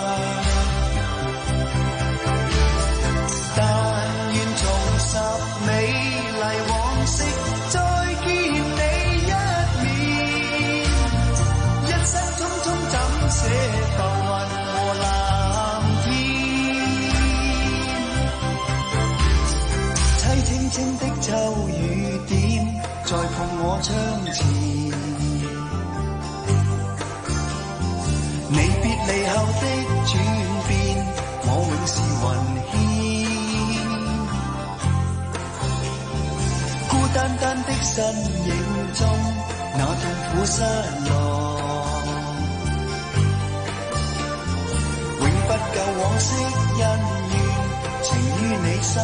但願重拾美麗往昔，再見你一面。一生匆匆怎捨浮雲和藍天？凄清清的秋雨點，在碰我窗前。你別離後的轉變，我永是雲牽。孤單單的身影中，那痛苦失落，永不夠往昔恩怨，情於你心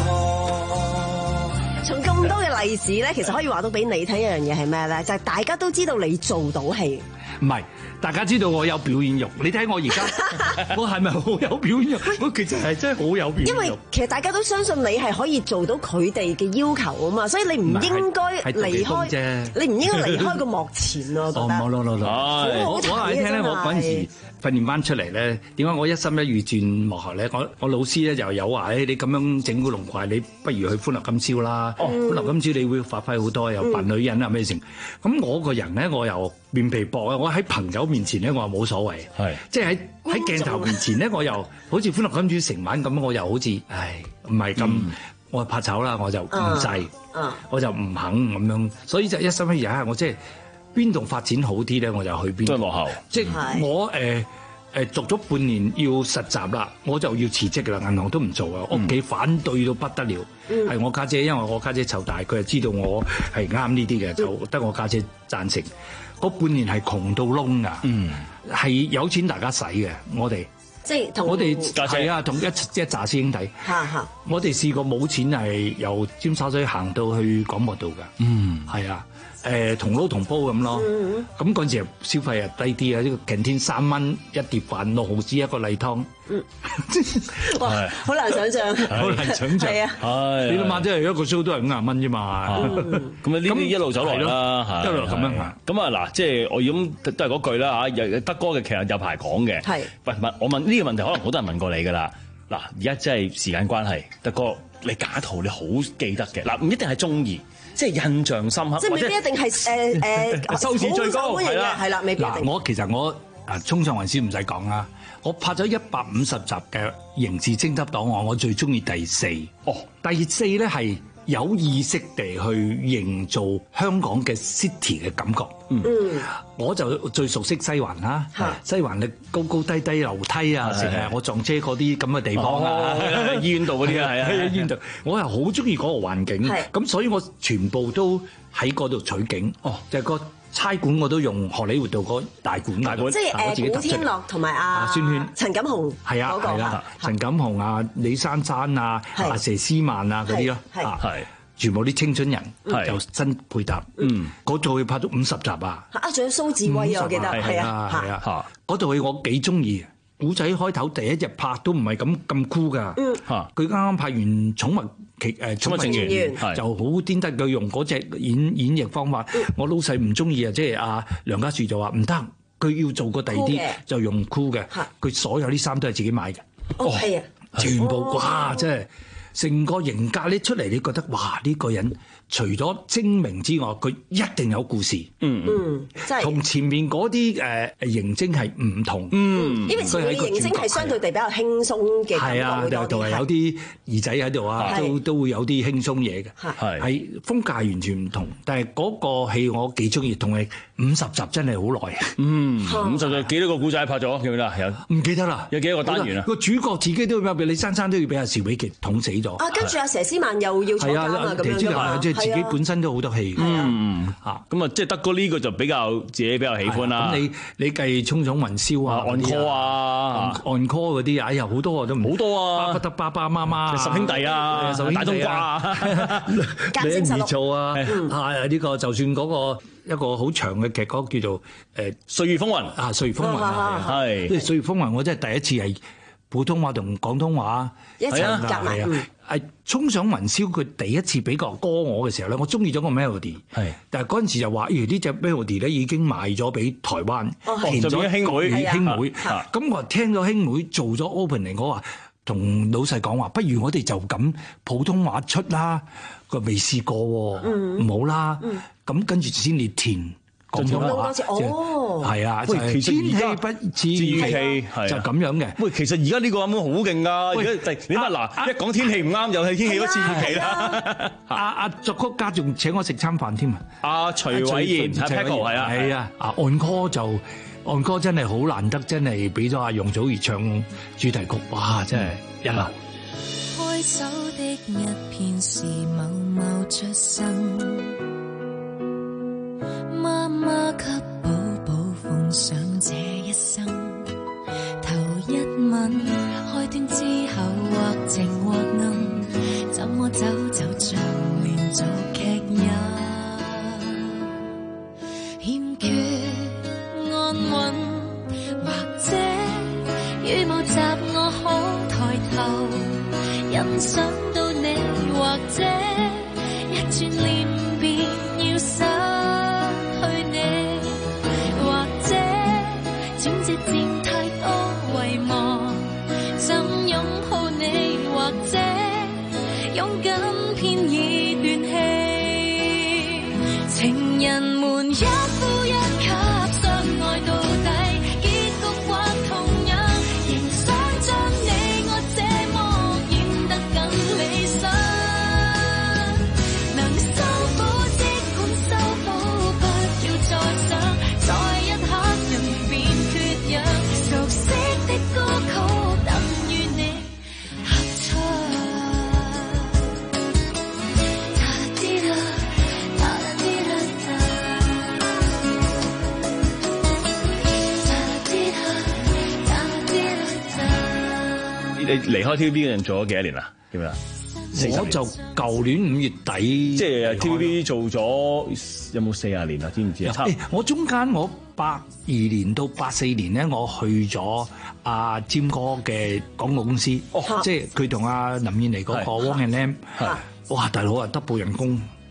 頭。 從咁多嘅例子咧，其實可以話到俾你聽一樣嘢係咩咧？就係、是、大家都知道你做到戲。 唔係，大家知道我有表演欲。你睇我而家，我係咪好有表演欲？我其實係真係好有表演欲。 因為其實大家都相信你係可以做到佢哋嘅要求啊嘛，所以你唔應該離開，你唔應該離開個幕前咯。我覺得。 哦，冇冇冇冇。我我話你聽咧，我嗰陣時訓練班出嚟咧，點解我一心一意轉幕後咧？我我老師咧就有話：誒，你咁樣整蠱龍怪，你不如去歡樂今宵啦。歡樂今宵你會發揮好多，又扮女人啊咩成。咁我個人咧，我又面皮薄啊，我喺朋友面前咧，我又冇所謂。係，即係喺喺鏡頭面前咧，我又好似歡樂今宵成晚咁，我又好似，唉，唔係咁，我怕醜啦，我就唔制，我就唔肯咁樣，所以就一心一意啊！我即係邊度發展好啲咧，我就去邊。都係幕後，即係我誒誒讀咗半年要實習啦，我就要辭職㗎啦，銀行都唔做啊，屋企反對到不得了。係我家姐，因為我家姐湊大，佢就知道我係啱呢啲嘅，就得我家姐贊成。嗰半年係窮到窿噶，係有錢大家使嘅，我哋。 即係同我哋係啊，同一一紮師兄弟。我哋試過冇錢係由尖沙咀行到去廣播道㗎。嗯，係啊。誒同撈同煲咁咯，咁嗰陣時消費又低啲啊！呢個勁天三蚊一碟飯，六毫子一個例湯， 哇！好難想像， 好難想像，係啊！你諗下，即係一個 show 都係五廿蚊啫嘛。咁啊，呢啲一路走來啦，一路咁樣行。 咁啊嗱，即係我咁都係嗰句啦嚇。德哥嘅其實有排講嘅。係。喂，問我問呢個問題，可能好多人問過你㗎啦。 嗱，而家真係時間關係，德哥你假圖你好記得嘅，嗱唔一定係中意，即係印象深刻， 即係未必一定係誒誒收視最高係啦，係啦，未必一定。 嗱，我其實我啊，衝上雲霄唔使講啦，我拍咗一百五十集嘅刑事偵緝檔案，我最中意第四。 哦，第四咧係有意識地去營造香港嘅 city 嘅感覺。嗯，我就最熟悉西環啦。西環嘅高高低低樓梯啊，成日我撞車嗰啲咁嘅地方啊， 醫院度嗰啲啊，係啊， 醫院度，我係好中意嗰個環境。咁所以我全部都喺嗰度取景。哦，就係個差館我都用荷里活道嗰大館。大館即係誒古天樂同埋阿孫軒、 陳錦鴻係啊，係啦，陳錦鴻啊、李珊珊啊、阿佘詩曼啊嗰啲咯，係。全部啲青春人就新配搭，嗯，嗰套戲拍咗五十集啊！ 啊，仲有蘇志威啊，我記得係啊， 係啊，嗰套戲我幾中意。古仔開頭第一日拍都唔係咁咁酷噶，嗯，佢啱啱拍完《寵物奇》誒《寵物情緣》就好顛得佢用嗰隻演演繹方法。我老細唔中意啊，即係阿梁家樹就話唔得，佢要做個第二啲就用酷嘅，佢所有啲衫都係自己買嘅。 哦，係啊， 全部哇，真係〜成個型格呢出嚟，你覺得哇！呢個人除咗精明之外，佢一定有故事。嗯嗯，真係同前面嗰啲誒誒刑偵係唔同。嗯， 因為前面刑偵係相對地比較輕鬆嘅感覺好多啲。 同埋有啲兒仔喺度啊，都都會有啲輕鬆嘢嘅。係係風格完全唔同，但係嗰個戲我幾中意，同埋五十集真係好耐。嗯， 五十集幾多個古仔拍咗？記唔記得？有唔記得啦？ 有幾多個單元啊？ 個主角自己都要俾李珊珊都要俾阿邵美琪捅死。 啊，跟住阿佘詩曼又要坐監啊，咁樣噶嘛， 即係自己本身都好多戲。 嗯，嚇，咁啊，即係德哥呢個就比較自己比較喜歡啦。 咁你你計《衝上雲霄》啊， 《On Call》啊， 《On Call》嗰啲啊，哎呀好多啊都好多啊， 巴不得爸爸媽媽、 十兄弟啊、大冬瓜啊、 兩二做啊，啊呢個就算嗰個一個好長嘅劇，嗰個叫做誒《 歲月風雲》 啊，《歲月風雲》 係， 即係《歲月風雲》，我真係第一次係普通話同廣東話一齊夾埋。 係衝上雲霄，佢第一次俾個歌我嘅時候咧，我中意咗個 melody。係，但係嗰陣時就話，咦呢隻 melody 咧已經賣咗俾台灣，填咗兄妹，兄妹。咁我聽咗兄妹做咗 opening，我話同老細講話，不如我哋就咁普通話出啦。佢未試過，唔好啦。咁跟住先至填。廣東話哦， 係啊，就係天氣不似預期，就咁樣嘅。 喂，其實而家呢個咁樣好勁㗎。而家你乜嗱，一講天氣唔啱，又係天氣不似預期啦。 阿阿作曲家仲請我食餐飯添啊！ 阿徐偉賢，阿 Paco 係啊， 係啊。啊，On Call就 On Call真係好難得，真係俾咗阿容祖兒唱主題曲，哇！真係一流。開手的一片是某某出生。媽媽給寶寶奉上這一生，頭一吻開端之後或晴或暗，怎麼走就像連續劇一欠缺安穩，或者羽毛雜我可抬頭欣賞到你，或者一轉臉便要失去你，或者轉折漸太多遺忘，怎擁抱你，或者勇敢偏已斷氣，情人們一呼一吸相愛到底，結局或同樣，仍想將你我這麼演得更理想，能修補即管修補，不要再想，在一刻人便缺氧，熟悉的歌曲等於你合唱。 你離開 T V B 嗰陣做咗幾多年啦？點啊？ 我就舊年五月底， 即係 T V B 做咗有冇四十年啊？知唔知啊？ 誒，我中間我八二年到八四年咧，我去咗阿詹哥嘅廣告公司，即係佢同阿林燕妮嗰個 Wong and Lam，哇！大佬啊，double人工，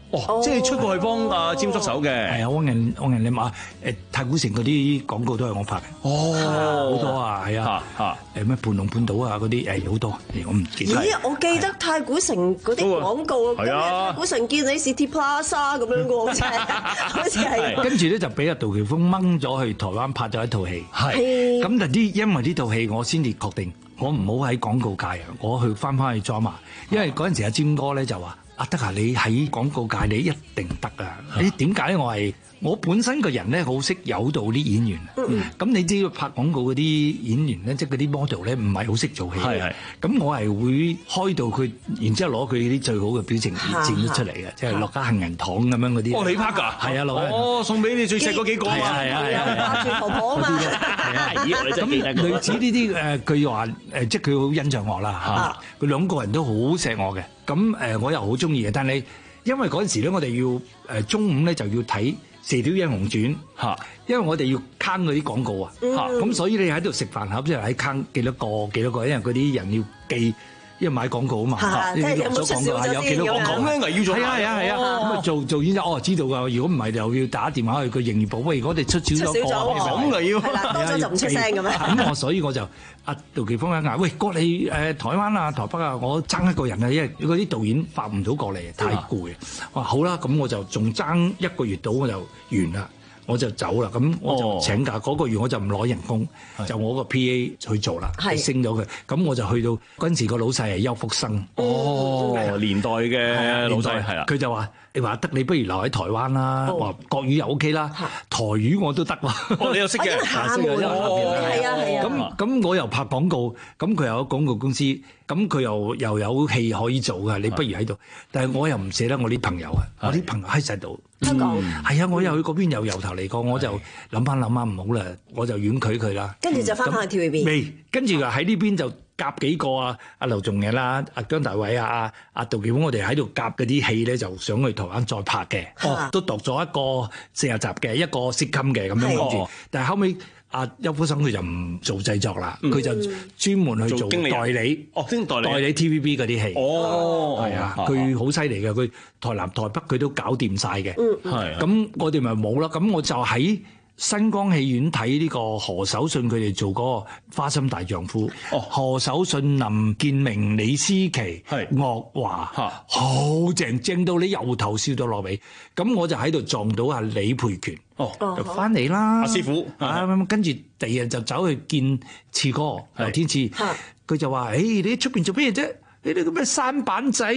哦，即係出過去幫阿詹叔手嘅。 係啊，汪仁汪仁你話誒太古城嗰啲廣告都係我拍嘅。 哦， 好多啊，係啊，嚇誒咩半龍半島啊嗰啲誒好多，我唔記得。 咦，我記得太古城嗰啲廣告啊， 係啊， 太古城見你 City Plaza 咁樣嘅喎，真係好似係。 跟住咧就俾阿杜琪峯掹咗去台灣拍咗一套戲。 係。 咁但啲因為呢套戲我先至確定，我唔好喺廣告界啊，我去翻翻去 drama，因為嗰陣時阿詹哥咧就話。阿德啊，你喺廣告界你一定得啊！你點解咧？我係我本身個人咧好識誘導啲演員。咁你知拍廣告嗰啲演員咧，即係嗰啲 model 咧，唔係好識做戲。係係。咁我係會開導佢，然之後攞佢啲最好嘅表情展咗出嚟嘅，即係樂家杏仁糖咁樣嗰啲。 哦，你拍㗎？ 係啊，樂家。 哦，送俾你最錫嗰幾個啊！ 係啊係啊係啊！ 掛住婆婆啊嘛。 係啊，咦？你真係記得。咁類似呢啲誒，佢話誒，即係佢好欣賞我啦嚇。佢兩個人都好錫我嘅。咁誒，我又好中意嘅，但係因為嗰陣時咧，我哋要誒中午咧就要睇《射雕英雄傳》嚇，因為我哋要慳嗰啲廣告啊嚇，咁所以你喺度食飯盒即係喺慳幾多個幾多個，因為嗰啲人要記。因為買廣告啊嘛，你落咗廣告係有幾多廣告咩？要做係啊係啊係啊，咁啊做做演咗哦知道㗎，如果唔係就要打電話去個營業部，喂，如果我哋出少咗個， 咁就要係啦，多咗就唔出聲咁樣。 咁我所以我就阿杜琪峯一嗌，喂，過嚟誒台灣啊台北啊，我爭一個人啊，因為嗰啲導演發唔到過嚟，太攰啊。我話好啦，咁我就仲爭一個月到我就完啦。我就走啦，咁我就請假嗰個月我就唔攞人工，就我個 P A 去做啦，升咗佢，咁我就去到嗰陣時個老細係邱福生， 哦，年代嘅老細係啦， 佢就話：你話得你不如留喺台灣啦，話國語又 OK 啦，台語我都得喎。 哦，你又識嘅， 廈門係啊係啊。 咁咁我又拍廣告，咁佢又有廣告公司，咁佢又又有戲可以做㗎，你不如喺度。但係我又唔捨得我啲朋友啊，我啲朋友喺晒度。 香港係啊，我又去嗰邊又由頭嚟過，我就諗翻諗下唔好啦，我就婉拒佢啦。 跟住就翻返去 T V B。 未，跟住喺呢邊就夾幾個啊，阿劉仲野啦，阿姜大偉啊，阿阿杜琪峯，我哋喺度夾嗰啲戲咧，就想去台灣再拍嘅。哦，都度咗一個四十集嘅，一個 sitcom嘅咁樣諗住，但係後尾。阿邱福生佢就唔做製作啦，佢就專門去做代理， 哦，經代理代理 T V B 嗰啲戲。 哦， 係啊，佢好犀利嘅，佢台南台北佢都搞掂晒嘅。 嗯，係。 咁我哋咪冇啦，咁我就喺新光戲院睇呢個何守信佢哋做嗰個花心大丈夫。哦，何守信、林建明、李思琪、係岳華，嚇，好正，正到你由頭笑到落尾。咁我就喺度撞到阿李培權。哦，就翻嚟啦， 阿師傅啊，跟住第二日就走去見次哥劉天賜，佢就話：，誒，你喺出邊做咩啫？你啲咁嘅山板仔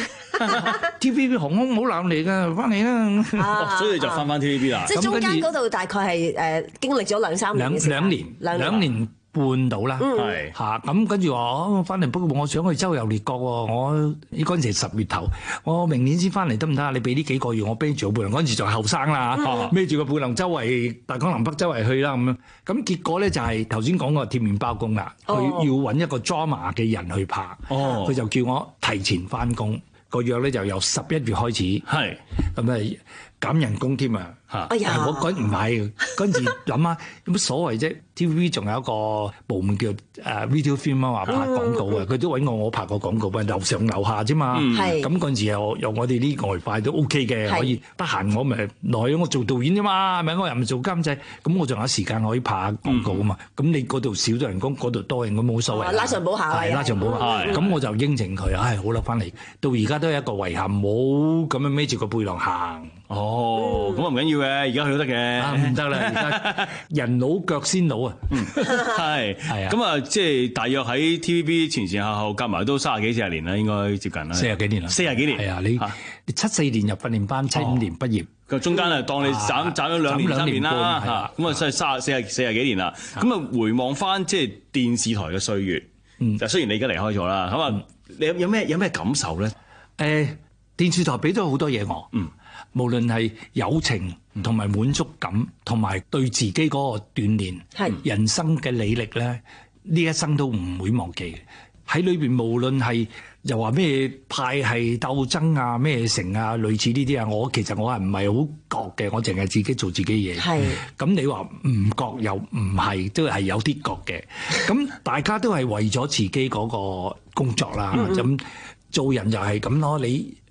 ，T V B 航空冇攬嚟㗎，翻嚟啦。 所以就翻翻 T V B 啦。 即係中間嗰度大概係誒經歷咗兩三年嘅時間。 兩年，兩年半到啦，係嚇咁跟住話哦，翻嚟不過我想去周遊列國喎，我呢嗰陣時十月頭，我明年先翻嚟得唔得啊？你俾呢幾個月我孭住個背囊，嗰陣時就後生啦，孭住個背囊周圍大江南北周圍去啦咁樣，咁結果咧就係頭先講個鐵麵包工啦，佢要揾一個 drama 嘅人去拍，佢就叫我提前翻工，個約咧就由十一月開始，係咁啊減人工添啊！ 哎呀， 我嗰唔係嗰陣時諗下有乜所謂啫 ？T V B 仲有一個部門叫誒 video film 啊，話拍廣告啊，佢都揾我，我拍過廣告，樓上樓下啫嘛。咁嗰陣時又又我哋啲外快都 OK 嘅，可以得閒我咪來咗我做導演啫嘛，係咪？我又唔做監製，咁我仲有時間可以拍廣告啊嘛。咁你嗰度少咗人工，嗰度多人工冇所謂。 拉上補下， 係拉上補下。咁我就應承佢，唉，好啦，翻嚟到而家都係一個遺憾，冇咁樣孭住個背囊行。 哦，咁啊唔緊要嘅，而家去都得嘅， 唔得啦，而家人老腳先老啊。 嗯，係係啊。咁啊，即係大約喺 T V B 前前後後夾埋都三十幾四十年啦，應該接近啦。 四十幾年啦， 四十幾年。 係啊，你你七四年入訓練班，七五年畢業， 咁中間啊當你斬斬咗兩年三年啦嚇，咁啊所以三四十四十幾年啦。咁啊回望翻即係電視台嘅歲月，就雖然你而家離開咗啦，咁啊你有有咩有咩感受咧？ 誒，電視台俾咗好多嘢我。嗯。無論係友情同埋滿足感，同埋對自己嗰個鍛鍊，係人生嘅履歷咧，呢一生都唔會忘記嘅。喺裏邊無論係又話咩派系鬥爭啊、咩成啊，類似呢啲啊，我其實我係唔係好覺嘅，我淨係自己做自己嘢。係咁你話唔覺又唔係，都係有啲覺嘅。咁大家都係為咗自己嗰個工作啦，咁做人就係咁咯，你。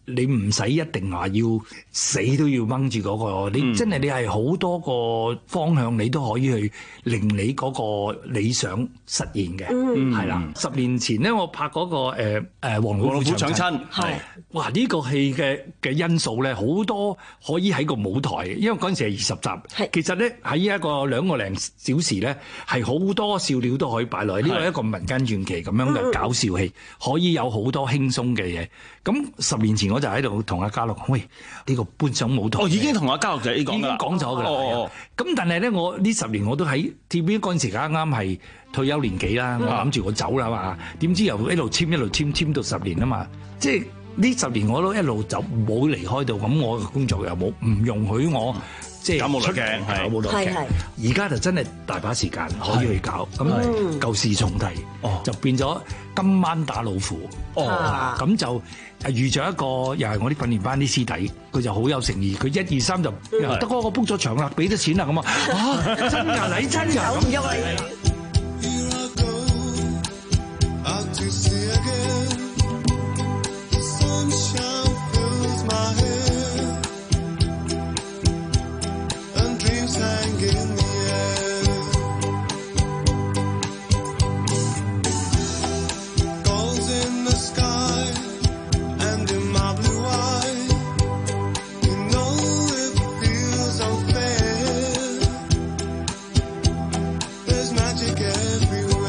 你唔使一定話要死都要掹住嗰個，你真係你係好多個方向，你都可以去令你嗰個理想實現嘅，係啦。十年前咧，我拍嗰個誒誒《黃老虎搶親》，係哇呢個戲嘅嘅因素咧，好多可以喺個舞台，因為嗰陣時係二十集，其實咧喺一個兩個零小時咧，係好多笑料都可以擺落去。呢個係一個民間傳奇咁樣嘅搞笑戲，可以有好多輕鬆嘅嘢。咁十年前我就喺度同阿嘉樂講，喂，呢個搬上舞台， 哦已經同阿嘉樂仔講㗎啦， 已經講咗㗎啦。 哦咁但係咧，我呢十年我都喺 T V B 嗰陣時啱啱係退休年紀啦，我諗住我走啦嘛，點知又一路簽一路簽簽到十年啊嘛，即係呢十年我都一路走冇離開到，咁我嘅工作又冇唔容許我。即係搞舞台劇，係搞舞台劇。而家就真係大把時間可以去搞，咁舊事重提，就變咗今晚打老虎。哦，咁就遇咗一個又係我啲訓練班啲師弟，佢就好有誠意，佢一二三就得哥，我 book 咗場啦，俾咗錢啦咁啊！啊，真㗎，你真㗎，咁唔喐你。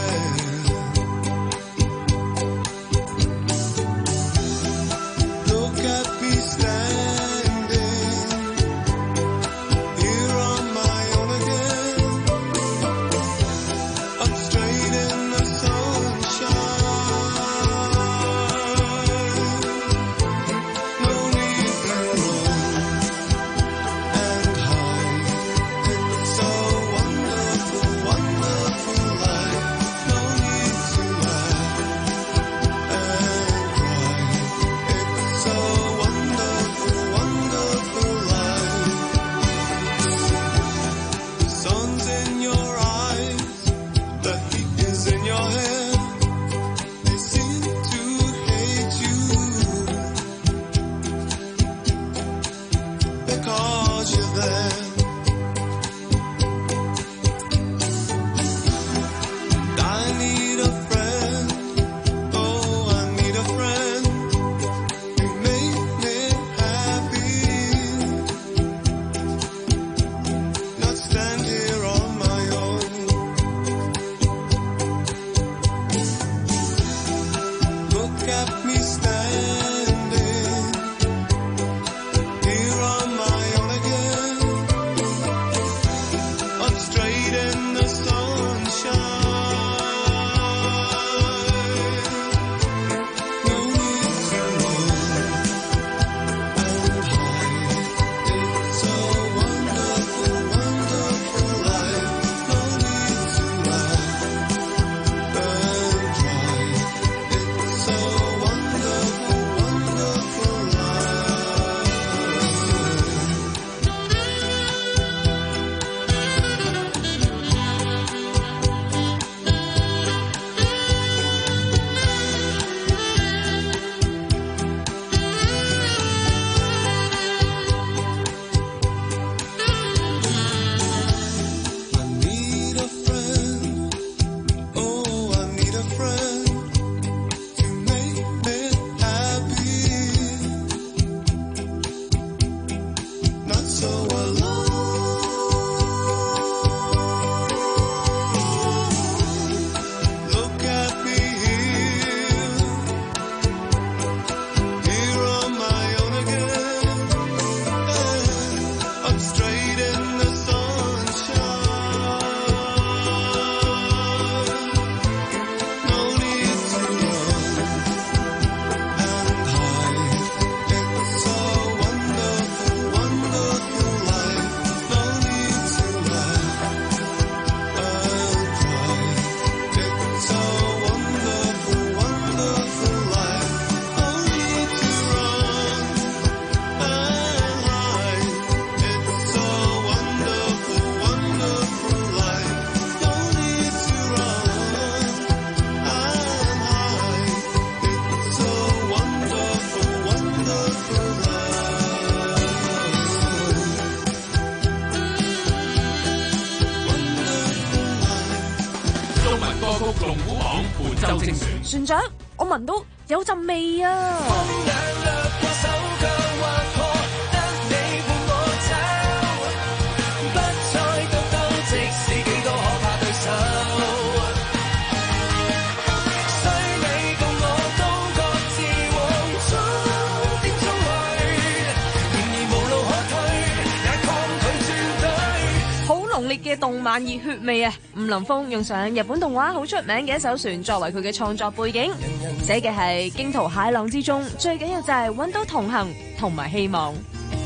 Look 船長，我聞到有陣味啊！濃烈嘅動漫熱血味啊！吳林峰用上日本動畫好出名嘅一艘船作為佢嘅創作背景，寫嘅係驚濤駭浪之中，最緊要就係揾到同行同埋希望。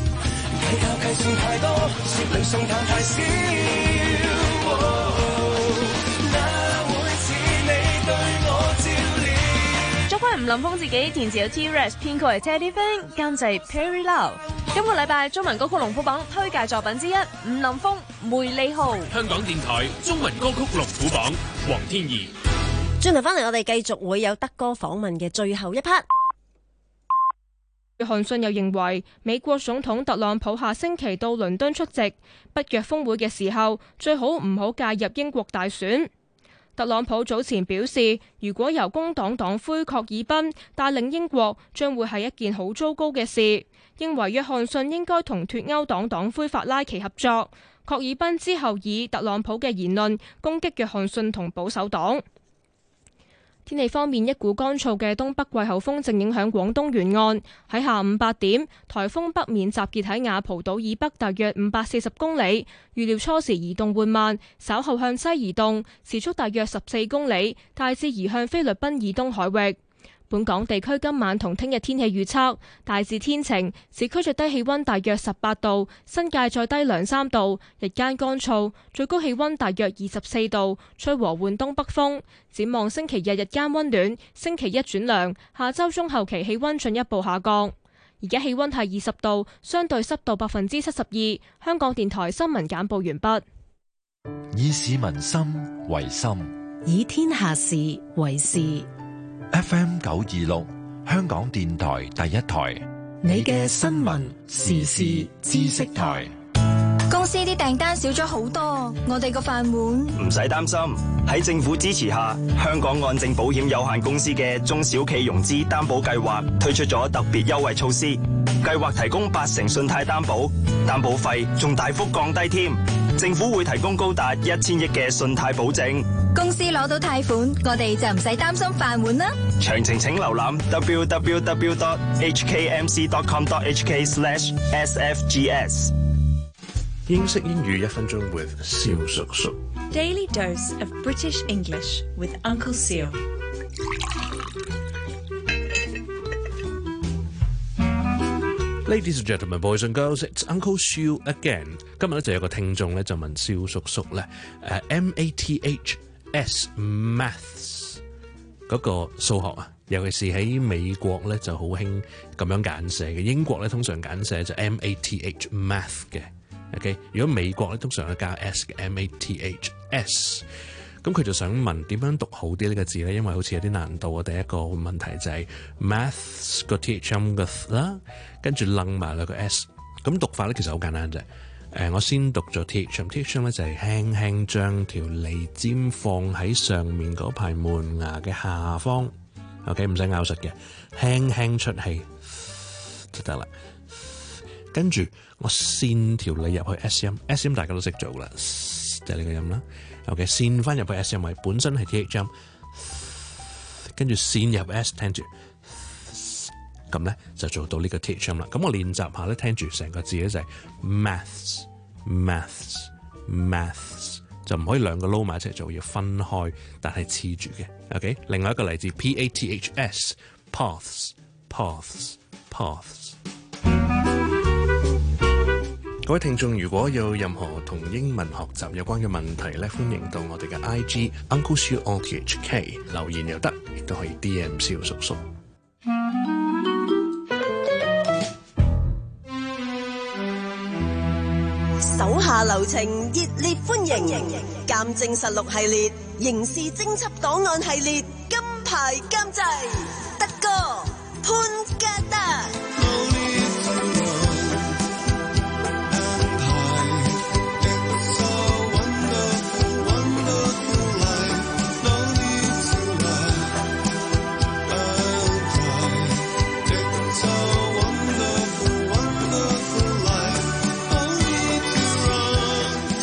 作曲吳林峰自己，填詞有 T-Rex， 編曲係 Teddy Fan， 監製 Perry Lau。今個禮拜中文歌曲龍虎榜推介作品之一，吳林峰《梅利號》。 香港電台中文歌曲龍虎榜，黃天怡。 轉頭翻嚟，我哋繼續會有德哥訪問嘅最後一 part。 約翰遜又認為，美國總統特朗普下星期到倫敦出席北約峰會嘅時候，最好唔好介入英國大選。特朗普早前表示，如果由工黨黨魁郝爾彬帶領英國，將會係一件好糟糕嘅事。認為約翰遜應該同脫歐黨黨魁法拉奇合作。郝爾彬之後以特朗普嘅言論攻擊約翰遜同保守黨。天氣方面，一股乾燥嘅東北季候風正影響廣東沿岸。喺下午八點，颱風北面集結喺雅蒲島以北大約五百四十公里，預料初時移動緩慢，稍後向西移動，時速大約十四公里，大致移向菲律賓以東海域。本港地區今晚同聽日天氣預測，大致天晴，市區最低氣溫大約十八度，新界再低兩三度，日間乾燥，最高氣溫大約二十四度，吹和緩東北風。展望星期日日間溫暖，星期一轉涼，下周中後期氣溫進一步下降。而家氣溫係二十度，相對濕度百分之七十二。香港電台新聞簡報完畢。 以市民心為心， 以天下事為事。 F M 九二六，香港電台第一台， 你嘅新聞時事知識台。 公司啲訂單少咗好多，我哋個飯碗唔使擔心。喺政府支持下，香港按證保險有限公司嘅中小企融資擔保計劃推出咗特別優惠措施，計劃提供八成信貸擔保，擔保費仲大幅降低添。政府會提供高達一千億嘅信貸保證， 公司攞到貸款，我哋就唔使擔心飯碗啦。 詳情請瀏覽 w w w dot h k m c dot com dot h k slash s f g s。 英式英語一分鐘 with 蕭叔叔。 Daily dose of British English with Uncle Seal。 Ladies and gentlemen, boys and girls, it's Uncle Siu again。今日咧就有個聽眾咧就問蕭叔叔咧，誒 M A T H S maths 嗰個數學啊，尤其是喺美國咧就好興咁樣簡寫嘅，英國咧通常簡寫就 M A T H math 嘅 ，OK。如果美國咧通常係加 S 嘅 M A T H S。咁佢就想問點樣讀好啲呢個字咧？因為好似有啲難度啊。第一個問題就係 maths 個 T H M 個啦，跟住楞埋兩個 S。咁讀法咧其實好簡單啫。誒，我先讀咗 T H M，T H M 咧就係輕輕將條脷尖放喺上面嗰排門牙嘅下方 ，OK， 唔使咬實嘅，輕輕出氣就得啦。跟住我線條脷入去 S 音 ，S 音大家都識做啦，就係呢個音啦。OK， 線翻入去 S 音位，本身係 T H M， 跟住線入 S， 聽住，咁咧就做到呢個 T H M 啦。咁我練習下咧，聽住成個字咧就係 maths，maths，maths， 就唔可以兩個撈埋一齊做，要分開，但係黐住嘅。OK， 另外一個例子 P A T H S，paths，paths，paths。各位聽眾，如果有任何同英文學習有關嘅問題咧，歡迎到我哋嘅 I G Uncle Siu O T H K 留言又得，亦都可以 D M 蕭叔叔。 手下留情，熱烈歡迎！鑑證實錄系列、刑事偵緝檔案系列，金牌監製德哥潘嘉德。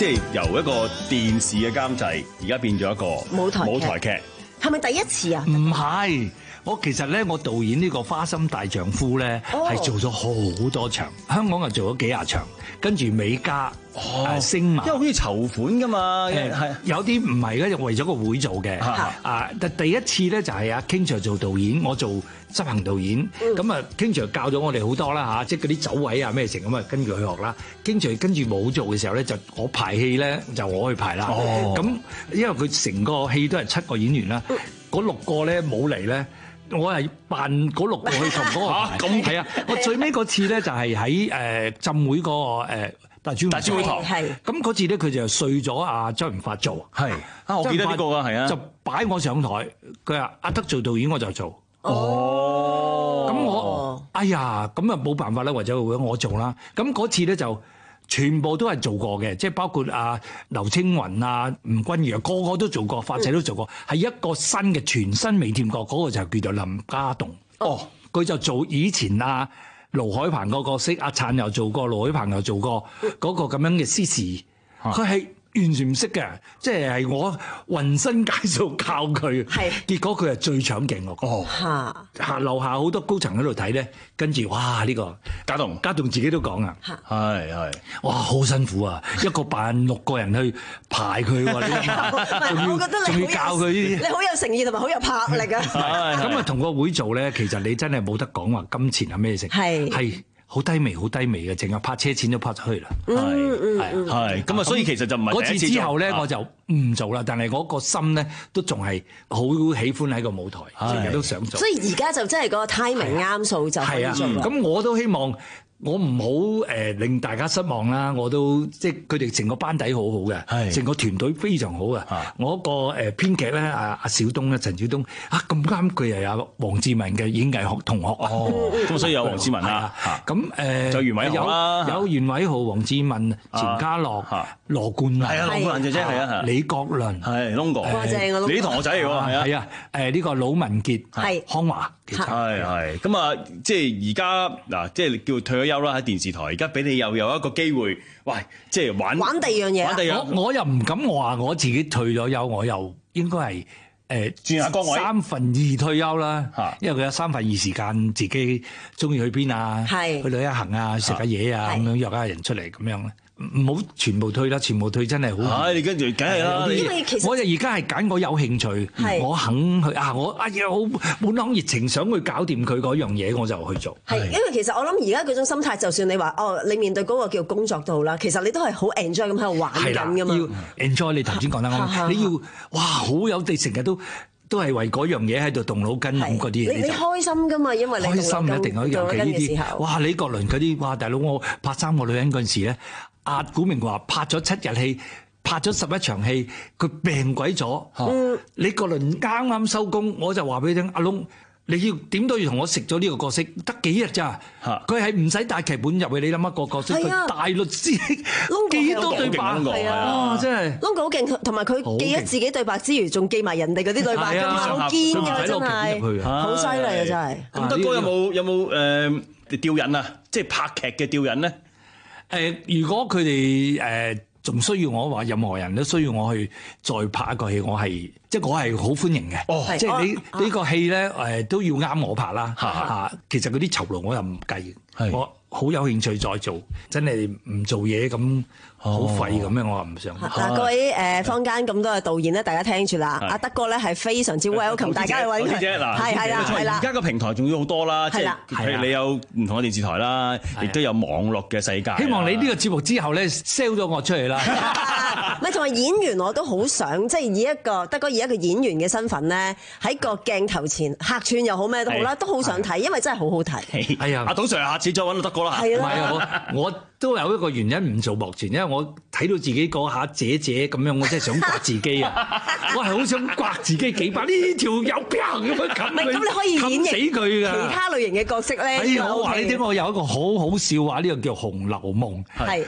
即係由一個電視嘅監製，而家變咗一個舞台舞台劇， 係咪第一次啊？ 唔係。我其實咧，我導演呢個《花心大丈夫》咧，係做咗好多場，香港又做咗幾廿場，跟住美加、誒星馬， 因為好似籌款噶嘛，係有啲唔係嘅，為咗個會做嘅。啊，但第一次咧就係阿 King Sir 做導演，我做執行導演。咁啊，King Sir教咗我哋好多啦嚇，即係嗰啲走位啊咩成咁啊，跟住去學啦。King Sir跟住冇做嘅時候咧，就我排戲咧就我去排啦。咁因為佢成個戲都係七個演員啦，嗰六個咧冇嚟咧。我係扮嗰六個去同嗰個排，咁係啊！我最尾嗰次咧就係喺誒浸會嗰個誒大專大專會堂，咁嗰次咧佢就睡咗阿周潤發做，係啊，我記得呢個啊，係啊， 就擺我上台，佢話阿德做導演我就做， 哦， 咁我哎呀咁啊冇辦法啦，或者會我做啦，咁嗰次咧就。全部都係做過嘅，即係包括啊劉青雲啊、吳君如啊，個個都做過，發仔都做過，係一個新嘅全新未掂過，嗰個就叫做林家棟。哦，佢就做以前啊盧海鵬個角色，阿燦又做過，盧海鵬又做過嗰個咁樣嘅司事，佢係。完全唔識嘅，即係我渾身解數教佢，結果佢係最搶鏡我講。嚇嚇樓下好多高層喺度睇咧，跟住哇呢個家棟家棟自己都講啊，係係哇好辛苦啊，一個扮六個人去排佢喎，你諗下，仲要仲要教佢呢啲， 你好有誠意同埋好有魄力啊！ 咁啊同個會做咧，其實你真係冇得講話金錢係咩食，係係。好低微，好低微嘅，淨係拍車錢都拍出去啦。係係係，咁啊，所以其實就唔係嗰次之後咧，我就唔做啦。但係嗰個心咧，都仲係好喜歡喺個舞台，成日都想做。 所以而家就真係嗰個 timing 啱數就可以做啦。 咁我都希望。我唔好誒令大家失望啦，我都即係佢哋成個班底好好嘅，成個團隊非常好嘅。我個誒編劇咧，阿阿小東咧，陳小東啊咁啱佢又有黃志文嘅演藝學同學啊， 咁所以有黃志文啦。 咁誒就袁偉豪啦， 有袁偉豪、黃志文、錢嘉樂、羅冠蘭， 係啊，羅冠蘭姐姐係啊， 李國麟係窿哥， 哇正啊， 你啲同學仔嚟喎，係啊， 係啊，誒呢個魯文傑係康華， 係係咁啊，即係而家嗱，即係叫退咗休啦喺電視台，而家俾你又有一個機會，喂，即係玩玩第二樣嘢。 玩第二樣我我又唔敢話我自己退咗休，我又應該係誒轉下崗位，三分二退休啦，因為佢有三分二時間自己中意去邊啊，去旅行啊，食下嘢啊，咁樣約下人出嚟咁樣咧。唔好全部退啦，全部退真係好。 唉，你跟住梗係啦。 因為其實我就而家係揀我有興趣，我肯去啊！我哎呀好滿腔熱情想去搞掂佢嗰樣嘢，我就去做。 係因為其實我諗而家嗰種心態，就算你話哦，你面對嗰個叫工作度啦，其實你都係好 enjoy 咁喺度玩緊㗎嘛。 要 enjoy 你頭先講得啱，你要哇好有地成日都都係為嗰樣嘢喺度動腦筋咁嗰啲。 你你開心㗎嘛？因為你開心一定可以，尤其呢啲哇李國麟嗰啲哇大佬，我拍三個女人嗰陣時咧。阿古明話拍咗七日戲，拍咗十一場戲，佢病鬼咗。嗯，李國麟啱啱收工，我就話俾你聽，阿龍，你要點都要同我食咗呢個角色，得幾日咋？佢係唔使帶劇本入去，你諗一個角色，佢大律師，幾多對白？係啊，真係。Longo 好勁，同埋佢記得自己對白之餘，仲記埋人哋嗰啲對白㗎嘛，好堅㗎真係，好犀利啊真係。 咁德哥有冇有冇誒吊引啊？即係拍劇嘅吊引咧？ 誒，如果佢哋誒仲需要我話，任何人都需要我去再拍一個戲，我係即係我係好歡迎嘅。哦，即係你呢個戲咧誒都要啱我拍啦嚇。其實嗰啲酬勞我又唔計，我好有興趣再做。真係唔做嘢咁好廢咁樣，我話唔想。 嗱，各位誒坊間咁多嘅導演咧，大家聽住啦。阿德哥咧係非常之 welcome 大家去揾佢。係係啦係啦。 而家個平台仲要好多啦，即係譬如你有唔同嘅電視台啦，亦都有網絡嘅世界。 希望你呢個節目之後咧 sell 咗我出嚟啦。 唔係，同埋演員我都好想，即係以一個德哥以一個演員嘅身份咧，喺個鏡頭前客串又好咩都好啦，都好想睇，因為真係好好睇。 係啊， 阿董 Sir 下次再揾到德哥啦。 係啦，唔係啊，我我都有一個原因唔做幕前，因為我睇到自己嗰下姐姐咁樣，我真係想刮自己啊！我係好想刮自己幾把呢條友啪咁樣冚佢， 咁你可以演繹死佢㗎。 其他類型嘅角色咧。 哎呀，我話你聽，我有一個好好笑話，呢個叫《紅樓夢》。係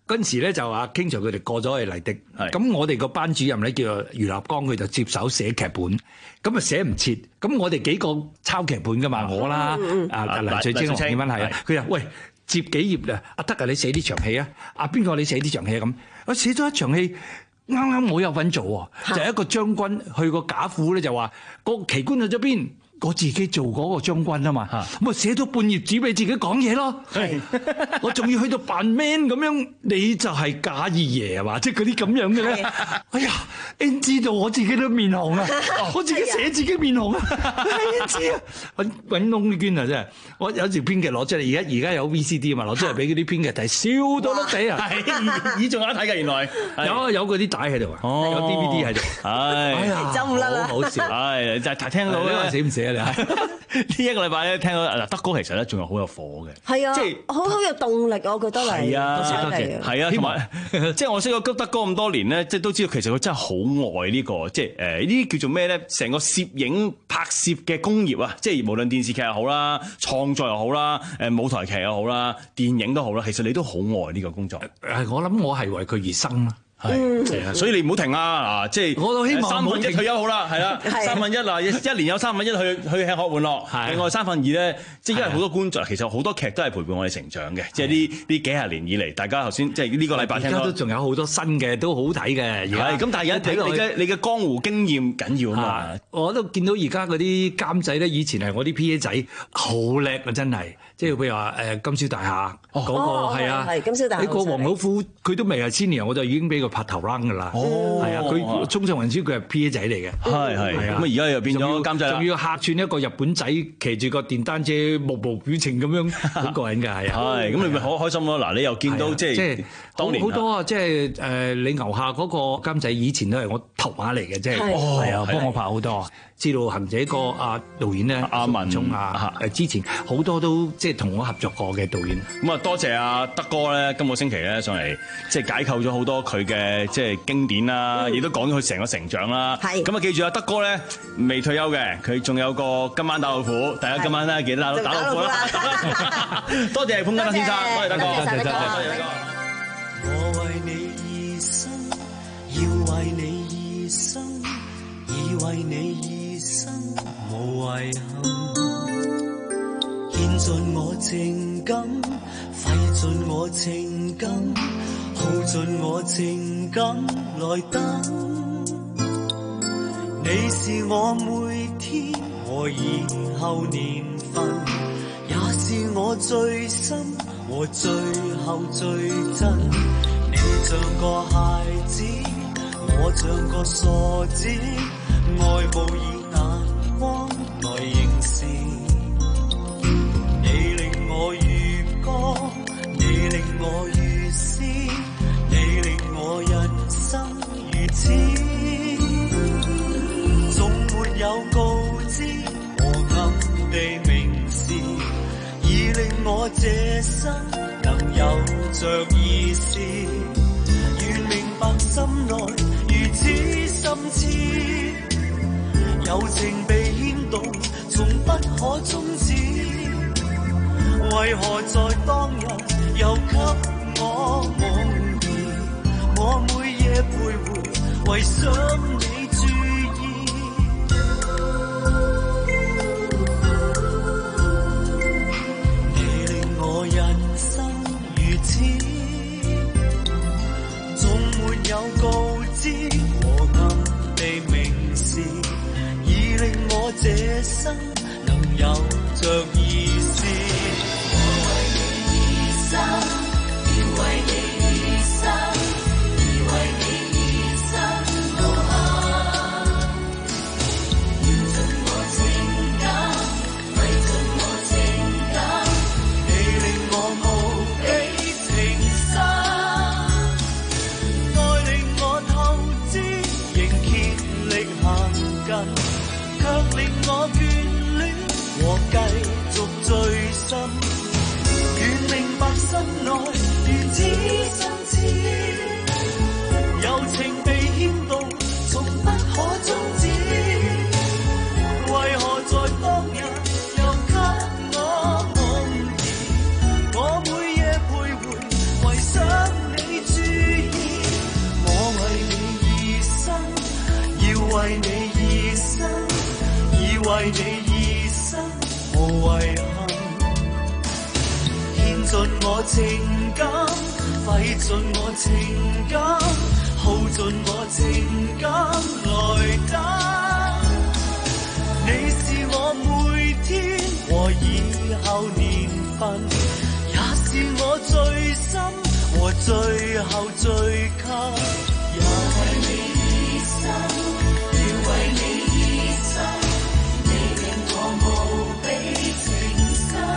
嗰陣時咧就話經常佢哋過咗去麗的，咁我哋個班主任咧叫做余立剛，佢就接手寫劇本，咁啊寫唔切，咁我哋幾個抄劇本噶嘛，我啦，啊啊梁翠晶、黃建斌係啊，佢話喂接幾頁啊，阿德啊你寫呢場戲啊，阿邊個你寫呢場戲咁，我寫咗一場戲。啱啱我有份做喎，就係一個將軍去個賈府咧，就話個旗官去咗邊，我自己做嗰個將軍啊嘛，咁啊寫咗半頁紙俾自己講嘢咯，我仲要去到扮 man 咁樣，你就係賈二爺係嘛，即係嗰啲咁樣嘅咧，哎呀 ，N 知道我自己都面紅啊，我自己寫自己面紅啊 ，N 知啊，揾揾窿捐啊真係，我有條編劇攞出嚟，而家而家有 V C D 啊嘛，攞出嚟俾嗰啲編劇睇，笑到甩地啊， 咦仲有得睇㗎原來， 有啊有嗰啲帶喺度啊，有 D V D 喺度， 哎呀， 走唔甩啦， 好笑，係就係聽到咧， 死唔死啊你？ 呢一個禮拜咧，聽到嗱德哥其實咧仲有好有火嘅， 係啊， 即係好好有動力，我覺得你係啊， 多謝多謝， 係啊，同埋即係我識咗德哥咁多年咧，即係都知道其實佢真係好愛呢個即係誒呢啲叫做咩咧？成個攝影拍攝嘅工業啊，即係無論電視劇又好啦，創作又好啦，誒舞台劇又好啦，電影都好啦，其實你都好愛呢個工作。 誒，我諗我係為佢而生啦。 係，所以你唔好停啊！嗱，即係我都希望三分一退休好啦，係啦，三分一嗱，一年有三分一去去吃喝玩樂，另外三分二咧，即係因為好多觀眾，其實好多劇都係陪伴我哋成長嘅，即係呢呢幾十年以嚟，大家頭先即係呢個禮拜聽到， 而家都仲有好多新嘅都好睇嘅， 係咁，但係而家睇你嘅你嘅江湖經驗緊要啊嘛！ 我都見到而家嗰啲監製咧，以前係我啲 P A 仔，好叻啊！真係，即係譬如話誒金宵大廈嗰個係啊， 金宵大廈呢個黃老虎佢都未係 senior，我就已經俾佢拍頭 run 㗎啦。哦，係啊，佢衝上雲霄，佢係 P A 仔嚟嘅， 係係，咁啊而家又變咗監製啦， 仲要客串一個日本仔騎住個電單車，目無表情咁樣，好過癮㗎，係啊， 係，咁你咪好開心咯！嗱，你又見到即係當年好多啊，即係誒你牛下嗰個監製以前都係我頭馬嚟嘅，即係係啊，幫我拍好多。知道行者個阿導演咧，阿文聰啊，誒之前好多都即係同我合作過嘅導演。 咁啊，多謝阿德哥咧，今個星期咧上嚟，即係解構咗好多佢嘅即係經典啦，亦都講咗佢成個成長啦。係咁啊，記住阿德哥咧未退休嘅，佢仲有個今晚打老虎，大家今晚咧記得打打老虎啦。多謝潘家先生，多謝德哥，多謝多謝多謝德哥。 我為你而生，要為你而生，以為你而生無遺憾，獻盡我情感，費盡我情感，耗盡我情感來等。你是我每天和以後年份，也是我最深和最後最真。你像個孩子，我像個傻子，愛慕以眼光來凝視。你令我如歌，你令我如詩，你令我人生如此。總沒有告知和暗地明示，已令我這生能有着意思。願明白心內如此深切，友情被牽動，從不可終止。為何在當日又給我夢兒？我每夜徘徊，為想你注意。你令我人生如此，總沒有告知和暗地明示，已令我這生能有着意思。我為你而生，要為你而生，已為你而生無憾。獻盡我情感，費盡我情感，你令我無比情深。愛令我透支，仍竭力行近，卻令我眷戀和繼續醉心。願明白心內如此深切，友情被牽動，從不可終止。為何在當日又給我夢兒？我每夜徘徊，為想你為你一生無遺憾，獻盡我情感，費盡我情感，耗盡我情感來等。你是我每天和以後年份，也是我最深和最後最近。也為你一生，要為你一生，你令我無比情深。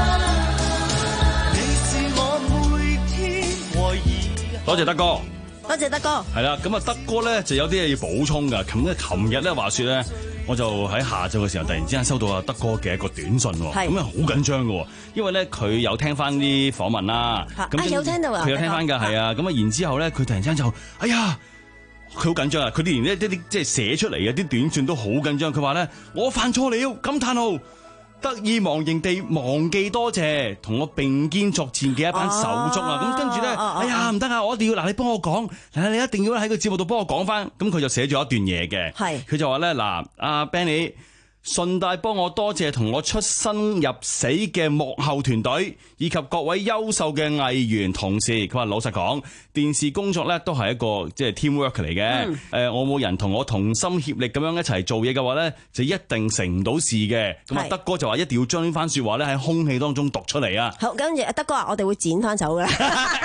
你是我每天和以後。 多謝德哥。 多謝德哥。 係啦，咁啊德哥咧就有啲嘢要補充㗎。咁咧，琴日咧話説咧，我就喺下晝嘅時候，突然之間收到阿德哥嘅一個短信喎，咁啊好緊張嘅喎，因為咧佢有聽翻啲訪問啦，咁、 啊、有聽到啊， 佢有聽翻㗎，係啊，咁啊然之後咧，佢突然之間就，哎呀，佢好緊張啊，佢連呢啲啲即係寫出嚟嘅啲短信都好緊張，佢話咧我犯錯了，感嘆號。得意忘形地忘記多謝同我並肩作戰嘅一班手足啊！咁跟住咧，哎呀唔得啊！我一定要嗱，你幫我講，你一定要喺個節目度幫我講翻。咁佢就寫咗一段嘢嘅，係佢就話咧嗱，阿 Benny 順帶幫我多謝同我出生入死嘅幕後團隊，以及各位優秀嘅藝員同事。佢話老實講，電視工作咧都係一個即係 teamwork 嚟嘅。誒、嗯，我冇人同我同心協力咁樣一齊做嘢嘅話咧，就一定成唔到事嘅。咁啊，德哥就話一定要將呢番説話咧喺空氣當中讀出嚟啊！ 好，跟住德哥話我哋會剪翻走㗎。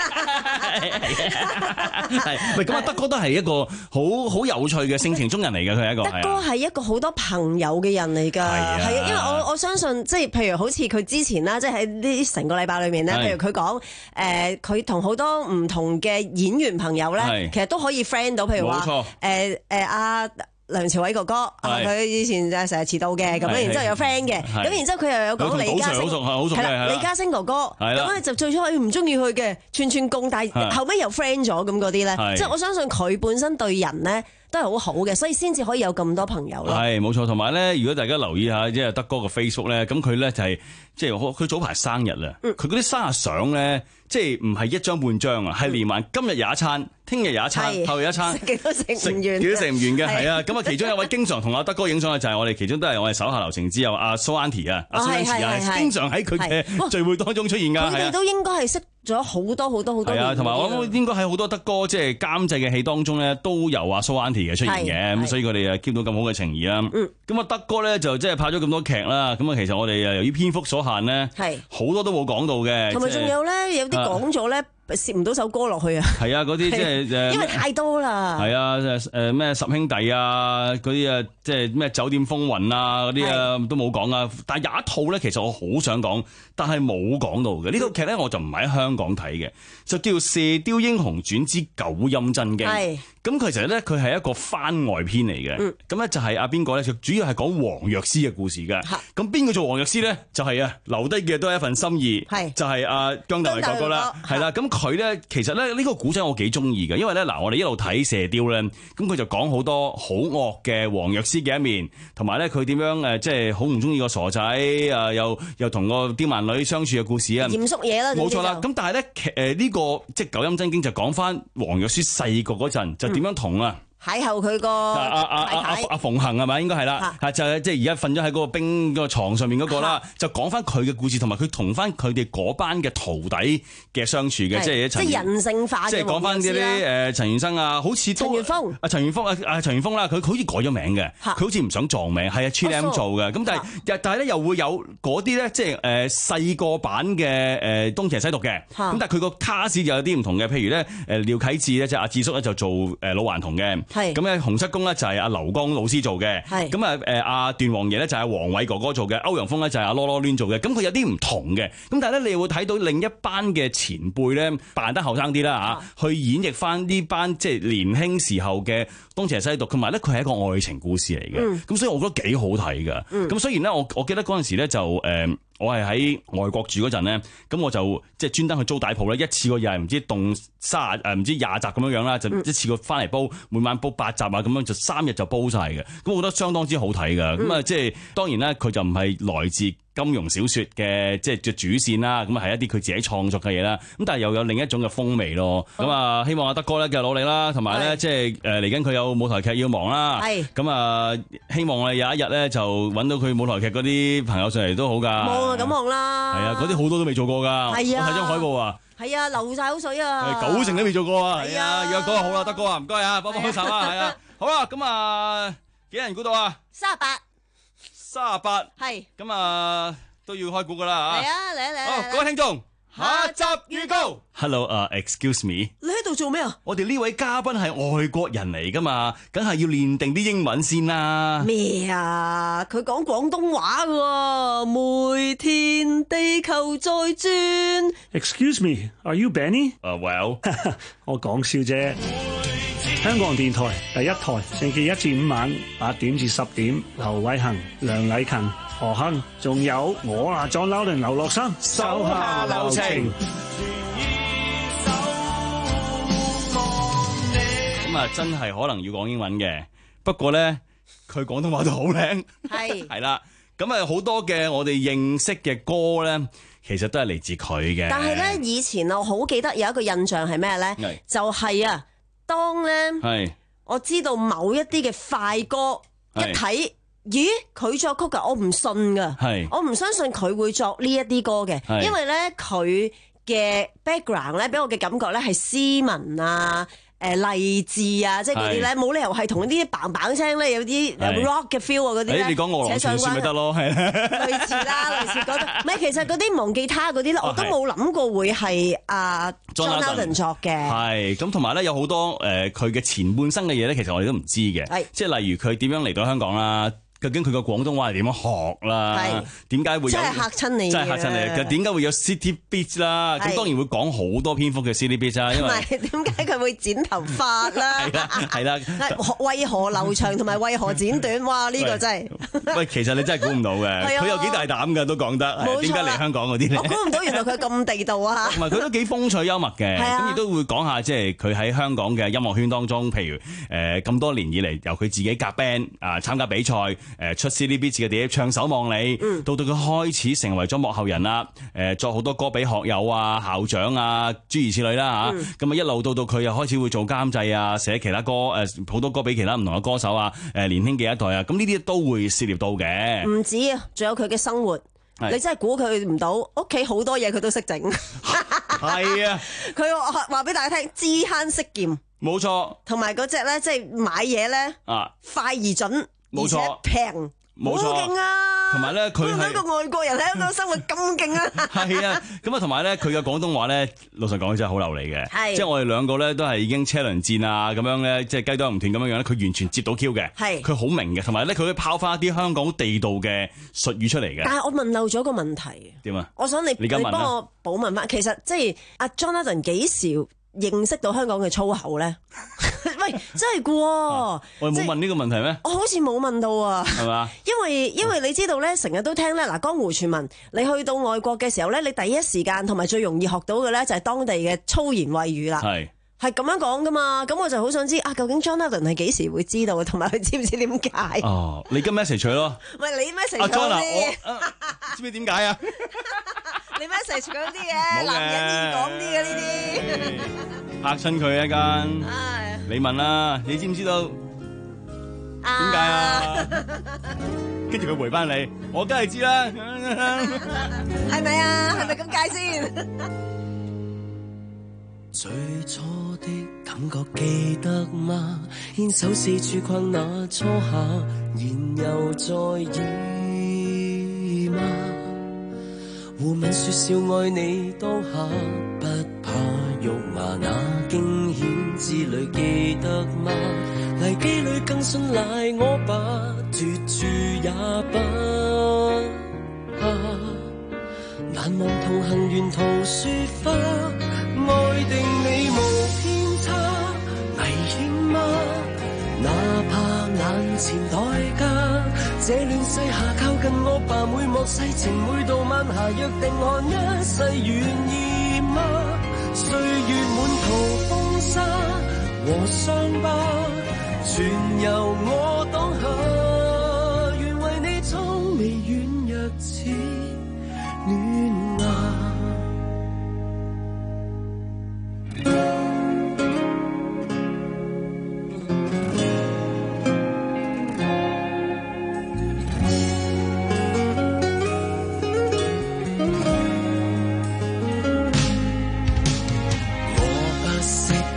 係，喂，咁啊，德哥都係一個好好有趣嘅性情中人嚟嘅，佢係一個。 德哥係一個好多朋友嘅人嚟㗎，係啊，因為我我相信即係譬如好似佢之前啦，即係喺呢成個禮拜裏面咧，譬如佢講誒，佢同好多唔同嘅演員朋友咧，其實都可以 friend 到，譬如話誒誒阿梁朝偉哥哥，佢以前就成日遲到嘅，咁樣然之後有 friend 嘅，咁然之後佢又有講李嘉誠，係啦，李嘉誠哥哥，咁咧就最初佢唔中意佢嘅串串貢，但係後尾又 friend 咗咁嗰啲咧，即係我相信佢本身對人咧都係好好嘅，所以先至可以有咁多朋友咯。係冇錯，同埋咧，如果大家留意下即係德哥嘅 Facebook 咧，咁佢咧就係即係佢早排生日啦，佢嗰啲生日相咧，即係唔係一張半張啊，係連埋今日有一餐，聽日有一餐，後日一餐，幾多食唔完，幾多食唔完嘅，係啊。咁啊，其中有位經常同阿德哥影相嘅就係我哋其中都係我哋手下留情之友阿蘇 Auntie 啊，阿蘇 Auntie 啊，經常喺佢嘅聚會當中出現㗎。佢哋都應該係識咗好多好多好多年。係啊，同埋我諗應該喺好多德哥即係監製嘅戲當中咧，都有阿蘇 Auntie 嘅出現嘅，咁所以佢哋啊 keep 到咁好嘅情誼啦。咁啊，德哥咧就即係拍咗咁多劇啦，咁啊，其實我哋啊由於篇幅所限咧，係好多都冇講到嘅，同埋仲有咧有啲講咗咧。攝唔到首歌落去啊！係啊，嗰啲即係誒，因為太多啦。係啊，誒咩十兄弟啊，嗰啲啊，即係咩酒店風雲啊，嗰啲啊都冇講啊。但係有一套咧，其實我好想講，但係冇講到嘅。呢套劇咧，我就唔喺香港睇嘅，就叫《射雕英雄傳之九陰真經》。係咁，其實咧佢係一個番外篇嚟嘅。咁咧就係阿邊個咧？就主要係講黃藥師嘅故事嘅。咁邊個做黃藥師咧？就係啊，留低嘅都係一份心意。係就係阿姜大衛哥哥啦。係啦，咁。佢咧其實咧呢個古仔我幾中意嘅，因為咧嗱我哋一路睇射雕咧，咁佢就講好多好惡嘅黃藥師嘅一面，同埋咧佢點樣誒即係好唔中意個傻仔啊，又又同個刁蠻女相處嘅故事啊，嚴肅嘢啦，冇錯啦。咁但係咧誒呢個即係九陰真經就講翻黃藥師細個嗰陣就點樣同啊。邂逅佢個阿阿阿阿阿馮恒係咪應該係啦？係就係即係而家瞓咗喺嗰個冰個床上面嗰個啦，就講翻佢嘅故事，同埋佢同翻佢哋嗰班嘅徒弟嘅相處嘅，即係即係人性化嘅。即係講翻啲啲誒陳元生啊，好似陳元峰啊，陳元峰啊啊陳元峰啦，佢好似改咗名嘅，佢好似唔想撞名，係啊 Chill M 做嘅。咁但係但係咧又會有嗰啲咧，即係誒細個版嘅誒東邪西毒嘅。咁但係佢個卡士就有啲唔同嘅，譬如咧誒廖啟智咧，即係阿智叔咧就做誒老頑童嘅。係咁咧，洪七公咧就係阿劉江老師做嘅。係咁啊，誒阿段王爺咧就係黃偉哥哥做嘅，歐陽鋒咧就係阿囉囉攣做嘅。咁佢有啲唔同嘅。咁但係咧，你會睇到另一班嘅前輩咧扮得後生啲啦嚇，去演繹翻呢班即係年輕時候嘅東邪西毒，同埋咧佢係一個愛情故事嚟嘅。咁、嗯、所以我覺得幾好睇㗎。咁、嗯、雖然咧，我我記得嗰陣時咧就誒。呃我係喺外國住嗰陣咧，咁我就即係專登去租帶鋪咧，一次過又係唔知動卅誒唔知廿集咁樣樣啦，就一次過翻嚟煲，每晚煲八集啊，咁樣就三日就煲晒嘅，咁我覺得相當之好睇噶。咁啊、嗯，即係當然咧，佢就唔係來自金庸小說嘅即係嘅主線啦，咁啊係一啲佢自己創作嘅嘢啦，咁但係又有另一種嘅風味咯。咁啊，希望阿德哥咧繼續努力啦，同埋咧即係誒嚟緊佢有舞台劇要忙啦。係咁啊，希望我哋有一日咧就揾到佢舞台劇嗰啲朋友上嚟都好㗎。 望啊，咁望啦。係啊，嗰啲好多都未做過㗎。係啊，我睇張海報啊。 係啊，流晒口水啊。 九成都未做過啊。係啊，約哥好啦，德哥啊，唔該啊，幫幫開手啊，係啊。好啦，咁啊幾人估到啊？ 三十八。 三十八。 係。咁啊。都要開估噶啦嚇！ 嚟啊嚟啊嚟啊！ 好，各位聽眾，下集預告。Hello，誒、uh,，excuse me。 你喺度做咩啊？ 我哋呢位嘉賓係外國人嚟噶嘛，梗係要練定啲英文先啦。 咩啊？佢講廣東話嘅喎，每天地球在轉。 Excuse me，are you Benny？ Uh, well， 我講笑啫。香港電台第一台，星期一至五晚八點至十點，劉偉恒、梁禮勤。何亨，仲有我啊，John Louden、劉樂生，手下留情。 咁啊，真係可能要講英文嘅，不過咧，佢廣東話都好靚。係係啦，咁啊，好多嘅我哋認識嘅歌咧，其實都係嚟自佢嘅。 但係咧，以前我好記得有一個印象係咩咧？就係啊，當咧，係我知道某一啲嘅快歌一睇。咦，佢作曲噶，我唔信噶，我唔相信佢會作呢一啲歌嘅，因為咧佢嘅 background 咧俾我嘅感覺咧係斯文啊，誒勵志啊，即係嗰啲咧冇理由係同啲嘭嘭聲咧有啲 rock 嘅 feel 啊嗰啲咧，你講俄羅斯傳說咪得咯，係類似啦，類似嗰種，唔係其實嗰啲忘記他嗰啲咧，我都冇諗過會係阿 John Louden 作嘅，係咁同埋咧有好多誒佢嘅前半生嘅嘢咧，其實我哋都唔知嘅，即係例如佢點樣嚟到香港啦。究竟佢個廣東話係點樣學啦？點解會有？真係嚇親你！真係嚇親你！點解會有 City Beat 啦？咁當然會講好多篇幅嘅 City Beat 啦。因為點解佢會剪頭髮啦？係啦，係啦。為何留長同埋為何剪短？哇！呢個真係喂，其實你真係估唔到嘅。佢有幾大膽㗎，都講得。點解嚟香港嗰啲咧？ 我估唔到原來佢咁地道啊！ 同埋佢都幾風趣幽默嘅。咁亦都會講下即係佢喺香港嘅音樂圈當中，譬如誒咁多年以嚟，由佢自己夾 band 啊參加比賽。誒出 C D B 嘅碟唱守望你，嗯、到到佢開始成為咗幕後人啦，誒作好多歌俾學友啊、校長啊諸如此類啦嚇，咁啊、嗯、一路到到佢又開始會做監製啊，寫其他歌誒好多歌俾其他唔同嘅歌手啊，誒年輕嘅一代啊，咁呢啲都會涉獵到嘅。唔止啊，仲有佢嘅生活，是你真係估佢唔到，屋企好多嘢佢都識整。係啊，佢話話俾大家聽，知慳識儉，冇錯。同埋嗰隻咧，即係買嘢咧，啊快而準。冇錯，而且平，冇錯，好勁啊！同埋咧，佢係一個外國人喺香港生活咁勁啊！ 係啊，咁啊，同埋咧，佢嘅廣東話咧，老實講真係好流利嘅。係，即係我哋兩個咧都係已經車輪戰啊，咁樣咧，即係雞多唔斷咁樣樣咧，佢完全接到 Q 嘅。係，佢好明嘅，同埋咧，佢會拋翻一啲香港地道嘅術語出嚟嘅。 但係我問漏咗個問題。點啊？我想你你幫我補問翻，其實即係阿 John Louden 幾時認識到香港嘅粗口咧？喂，真係噶、啊！ 我哋冇問呢個問題咩？ 我好似冇問到啊，係嘛？因為因為你知道咧，成日都聽咧，嗱，江湖傳聞，你去到外國嘅時候咧，你第一時間同埋最容易學到嘅咧，就係當地嘅粗言穢語啦。係係咁樣講噶嘛？咁我就好想知啊，究竟 John Louden 係幾時會知道，同埋佢知唔知點解？哦， 你跟 message 佢咯。 喂，你 message 佢啲， 知唔知點解啊？ 你 message 嗰啲嘢，男人易講啲嘅呢啲。 嚇親佢一間，你問啦，你知唔知道點解啊？跟住佢回翻你，我梗係知啦， 係咪啊？係咪咁解先？ 最初的感覺記得嗎？牽手四處逛那初夏，然又再議嗎？互吻說笑愛你當下，不怕肉麻那驚險之旅記得嗎？危機裏更信賴我吧，絕處也不怕。難忘同行沿途雪花，愛定你無偏差。危險嗎？哪怕眼前代價，這亂世下靠近我吧，每幕世情每度晚霞，約定看一世願意嗎？歲月滿途風沙和傷疤，全由我擋下，願為你從未軟弱似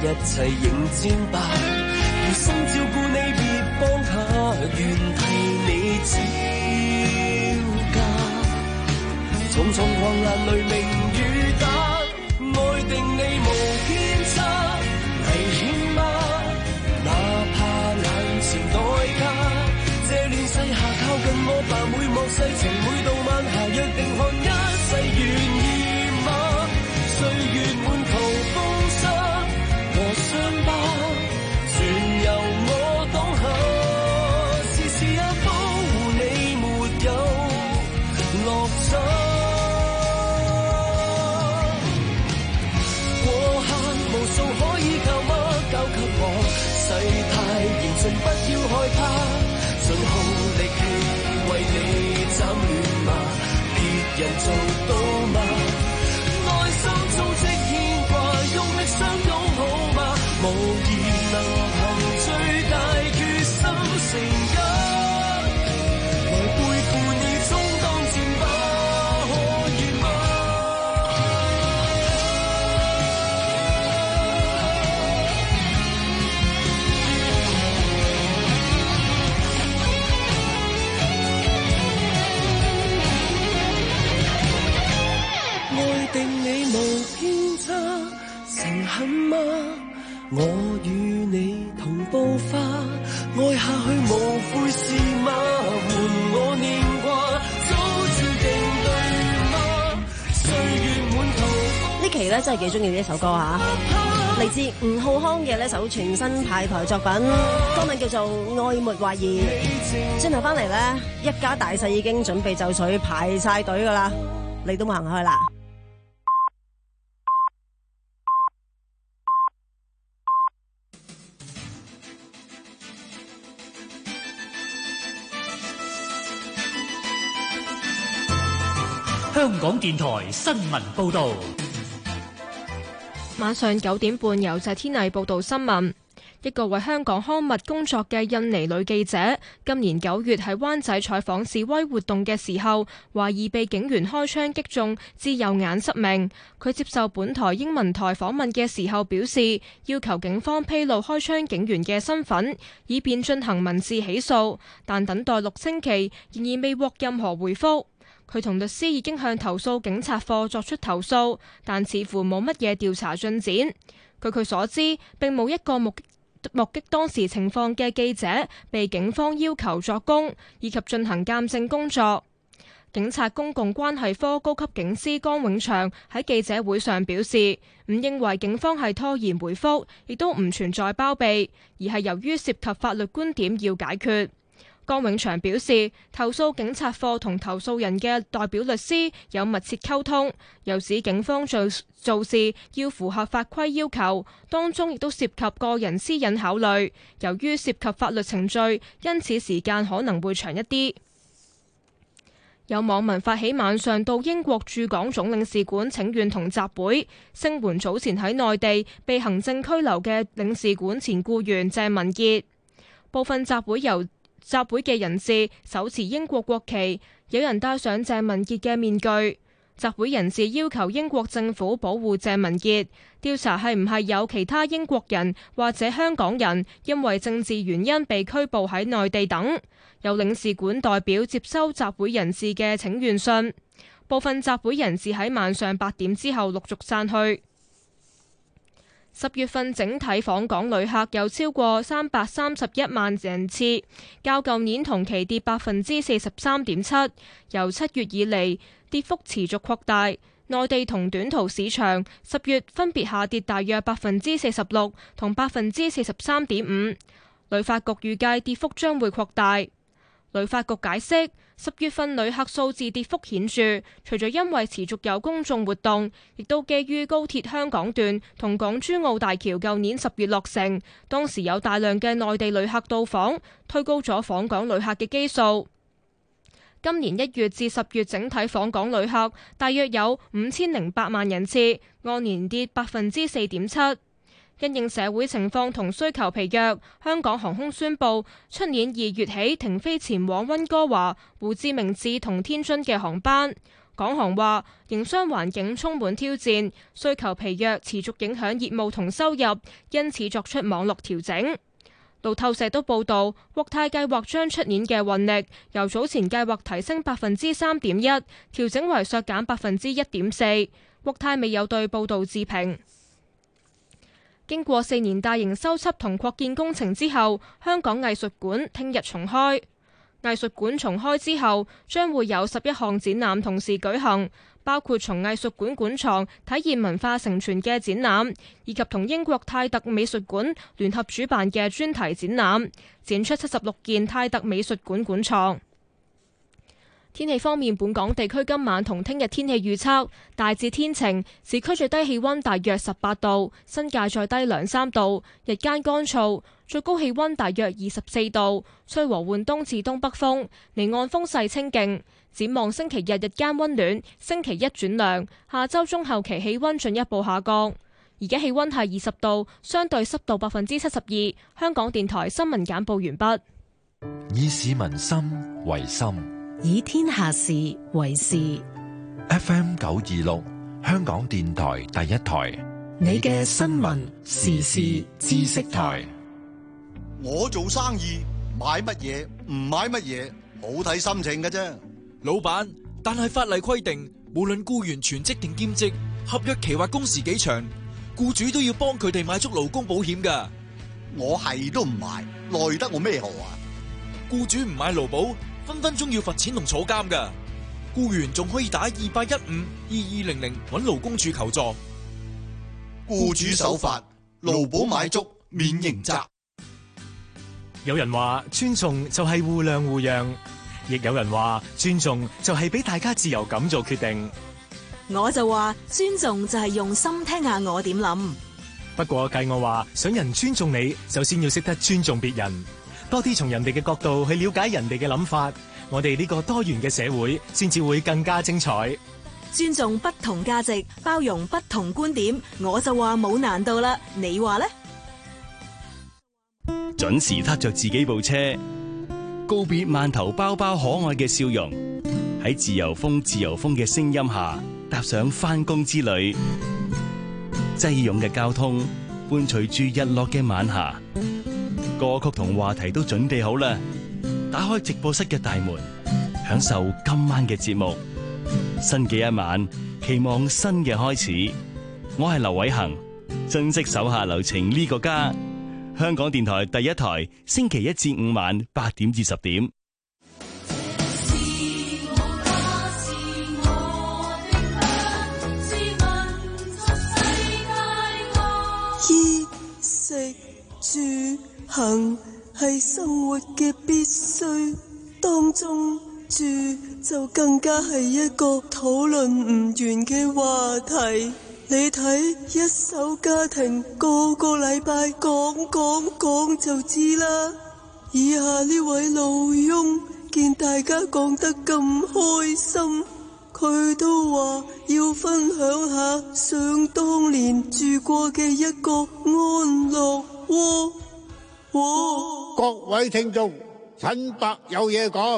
一切迎戰吧，餘生照顧你別放下，願替你招架。重重狂瀾雷鳴雨打，愛定你無偏差，危險嗎？哪怕眼前代價，這亂世下靠近我吧，每幕世情每到晚霞，約定看一世願意嗎？歲月滿途風沙和傷疤，全由我擋下，時時也保護你沒有落差。無數可以靠嗎？交給我，世態嚴峻，不要害怕，盡耗力氣為你斬亂麻，別人做到嗎？內心充斥牽掛，用力相擁好嗎？無疑能憑最大決心成家，來背負你充當箭靶，可以嗎？定你無偏差，誠懇嗎？我與你同步化，愛下去無悔是嗎？換我念掛，早注定對嗎？歲月滿途。 呢期咧真係幾中意呢一首歌嚇，嚟自吳浩康嘅呢首全新派台作品，歌名叫做《愛沒懷疑》。轉頭翻嚟咧，一家大細已經準備就緒排晒隊噶啦，你都冇行開啦。 香港電台新聞報導， 晚上九點半由謝天麗報道新聞。一個為香港刊物工作嘅印尼女記者，今年九月喺灣仔採訪示威活動嘅時候，懷疑被警員開槍擊中，致右眼失明。佢接受本台英文台訪問嘅時候表示，要求警方披露開槍警員嘅身份，以便進行民事起訴，但等待六星期，仍然未獲任何回覆。佢同律師已經向投訴警察課作出投訴，但似乎冇乜嘢調查進展。據佢所知，並冇一個目擊目擊當時情況嘅記者被警方要求作供，以及進行鑑證工作。警察公共關係科高級警司江永祥喺記者會上表示，唔認為警方係拖延回覆，亦都唔存在包庇，而係由於涉及法律觀點要解決。江永祥表示，投訴警察課同投訴人嘅代表律師有密切溝通，又指警方做做事要符合法規要求，當中亦都涉及個人私隱考慮。由於涉及法律程序，因此時間可能會長一啲。有網民發起晚上到英國駐港總領事館請願同集會，聲援早前喺內地被行政拘留嘅領事館前僱員鄭文傑。部分集會由集會嘅人士手持英國國旗，有人戴上鄭文傑嘅面具。集會人士要求英國政府保護鄭文傑，調查係唔係有其他英國人或者香港人因為政治原因被拘捕喺內地等。有領事館代表接收集會人士嘅請願信，部分集會人士喺晚上八點之後陸續散去。十月份整體訪港旅客有超過三百三十一萬人次，較舊年同期跌百分之四十三點七。由七月以嚟，跌幅持續擴大。內地同短途市場十月分別下跌大約百分之四十六同百分之四十三點五。旅發局預計跌幅將會擴大。旅發局解釋，十月份旅客數字跌幅顯著，除咗因為持續有公眾活動，亦都基於高鐵香港段同港珠澳大橋舊年十月落成，當時有大量嘅內地旅客到訪，推高咗訪港旅客嘅基數。今年一月至十月整體訪港旅客大約有五千零八萬人次，按年跌百分之四點七。因應社會情況同需求疲弱，香港航空宣布，出年二月起停飛前往溫哥華、胡志明市同天津嘅航班。 港行話營商環境充滿挑戰，需求疲弱持續影響業務同收入，因此作出網絡調整。路透社都報道，國泰計劃將出年嘅運力由早前計劃提升百分之三點一，調整為削減百分之一點四。國泰未有對報導置評。經過四年大型修葺同擴建工程之後，香港藝術館聽日重開。藝術館重開之後，將會有十一項展覽同時舉行，包括從藝術館館藏體驗文化承傳嘅展覽，以及同英國泰特美術館聯合主辦嘅專題展覽，展出七十六件泰特美術館館藏。天氣方面，本港地區今晚同聽日天氣預測大致天晴，市區最低氣溫大約十八度，新界再低兩三度，日間乾燥，最高氣溫大約二十四度，吹和緩東至東北風，離岸風勢清勁。展望星期日日間溫暖，星期一轉涼，下周中後期氣溫進一步下降。而家氣溫係二十度，相對濕度百分之七十二。香港電台新聞簡報完畢。 以市民心為心， 以天下事為事。 F M 九二六，香港電台第一台， 你嘅新聞時事知識台。 我做生意買乜嘢唔買乜嘢，好睇心情嘅啫。 老闆，但係法例規定，無論僱員全職定兼職，合約期或工時幾長，僱主都要幫佢哋買足勞工保險㗎。 我係都唔買，奈得我咩何啊？ 僱主唔買勞保，分分鐘要罰錢同坐監㗎。僱員仲可以打二八一五二二零零揾勞工處求助。 僱主守法，勞保買足，免刑責。 有人話尊重就係互諒互讓，亦有人話尊重就係俾大家自由咁做決定。 我就話尊重就係用心聽下我點諗。 不過計我話想人尊重你，首先要識得尊重別人，多啲從人哋嘅角度去了解人哋嘅諗法，我哋呢個多元嘅社會先至會更加精彩。 尊重不同價值，包容不同觀點，我就話冇難度啦。你話呢？ 準時撻着自己部車，告別饅頭包包可愛嘅笑容，喺自由風自由風嘅聲音下踏上返工之旅。擠擁嘅交通伴隨住日落嘅晚霞，歌曲同話題都準備好啦。打開直播室嘅大門，享受今晚嘅節目。新嘅一晚，期望新嘅開始。我係劉偉恒，珍惜手下留情呢個家。香港電台第一台，星期一至五晚八點至十點。 衣食住行係生活嘅必須，當中住就更加係一個討論唔完嘅話題。你睇一手家庭個個禮拜講講講就知啦。以下呢位老翁見大家講得咁開心，佢都話要分享下想當年住過嘅一個安樂窩。 哦、各位聽眾，陳伯有嘢講。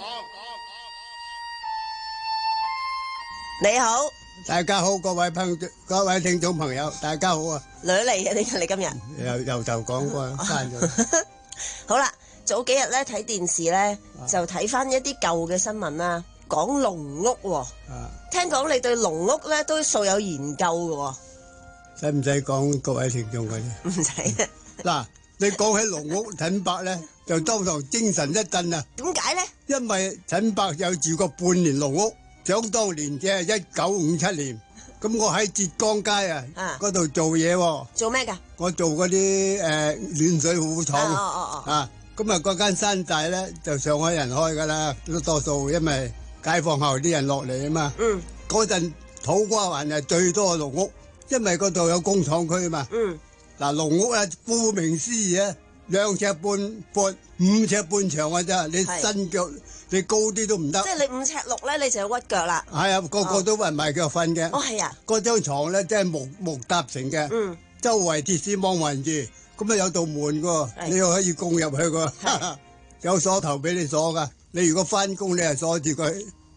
你好。 大家好，各位朋各位聽眾朋友，大家好啊！ 女嚟嘅，你你今日由由頭講過，刪咗。 好啦，早幾日咧睇電視咧，就睇翻一啲舊嘅新聞啦，講籠屋。啊，聽講你對籠屋咧都素有研究嘅。 使唔使講各位聽眾嘅啫？ 唔使。 嗱，你講起籠屋，陳伯咧就當堂精神一振啊！ 點解咧？ 因為陳伯有住過半年籠屋。想當年嘅一九五七年，咁我喺浙江街啊嗰度做嘢。 做咩噶？ 我做嗰啲誒暖水壺廠啊。哦哦哦。 啊，咁啊嗰間山寨咧就上海人開噶啦，都多數因為解放後啲人落嚟啊嘛。嗯。嗰陣土瓜灣係最多籠屋，因為嗰度有工廠區啊嘛。嗯。嗱，籠屋啊，顧名思義啊，兩尺半闊，五尺半長啊啫，你伸腳。你高啲都唔得， 即係你五尺六咧，你就要屈腳啦。 係啊，個個都屈埋腳瞓嘅。 哦，係啊。 嗰張床咧，即係木木搭成嘅，嗯，周圍鐵絲網圍住，咁啊有道門噶，你又可以供入去噶，有鎖頭俾你鎖噶。你如果翻工，你係鎖住佢，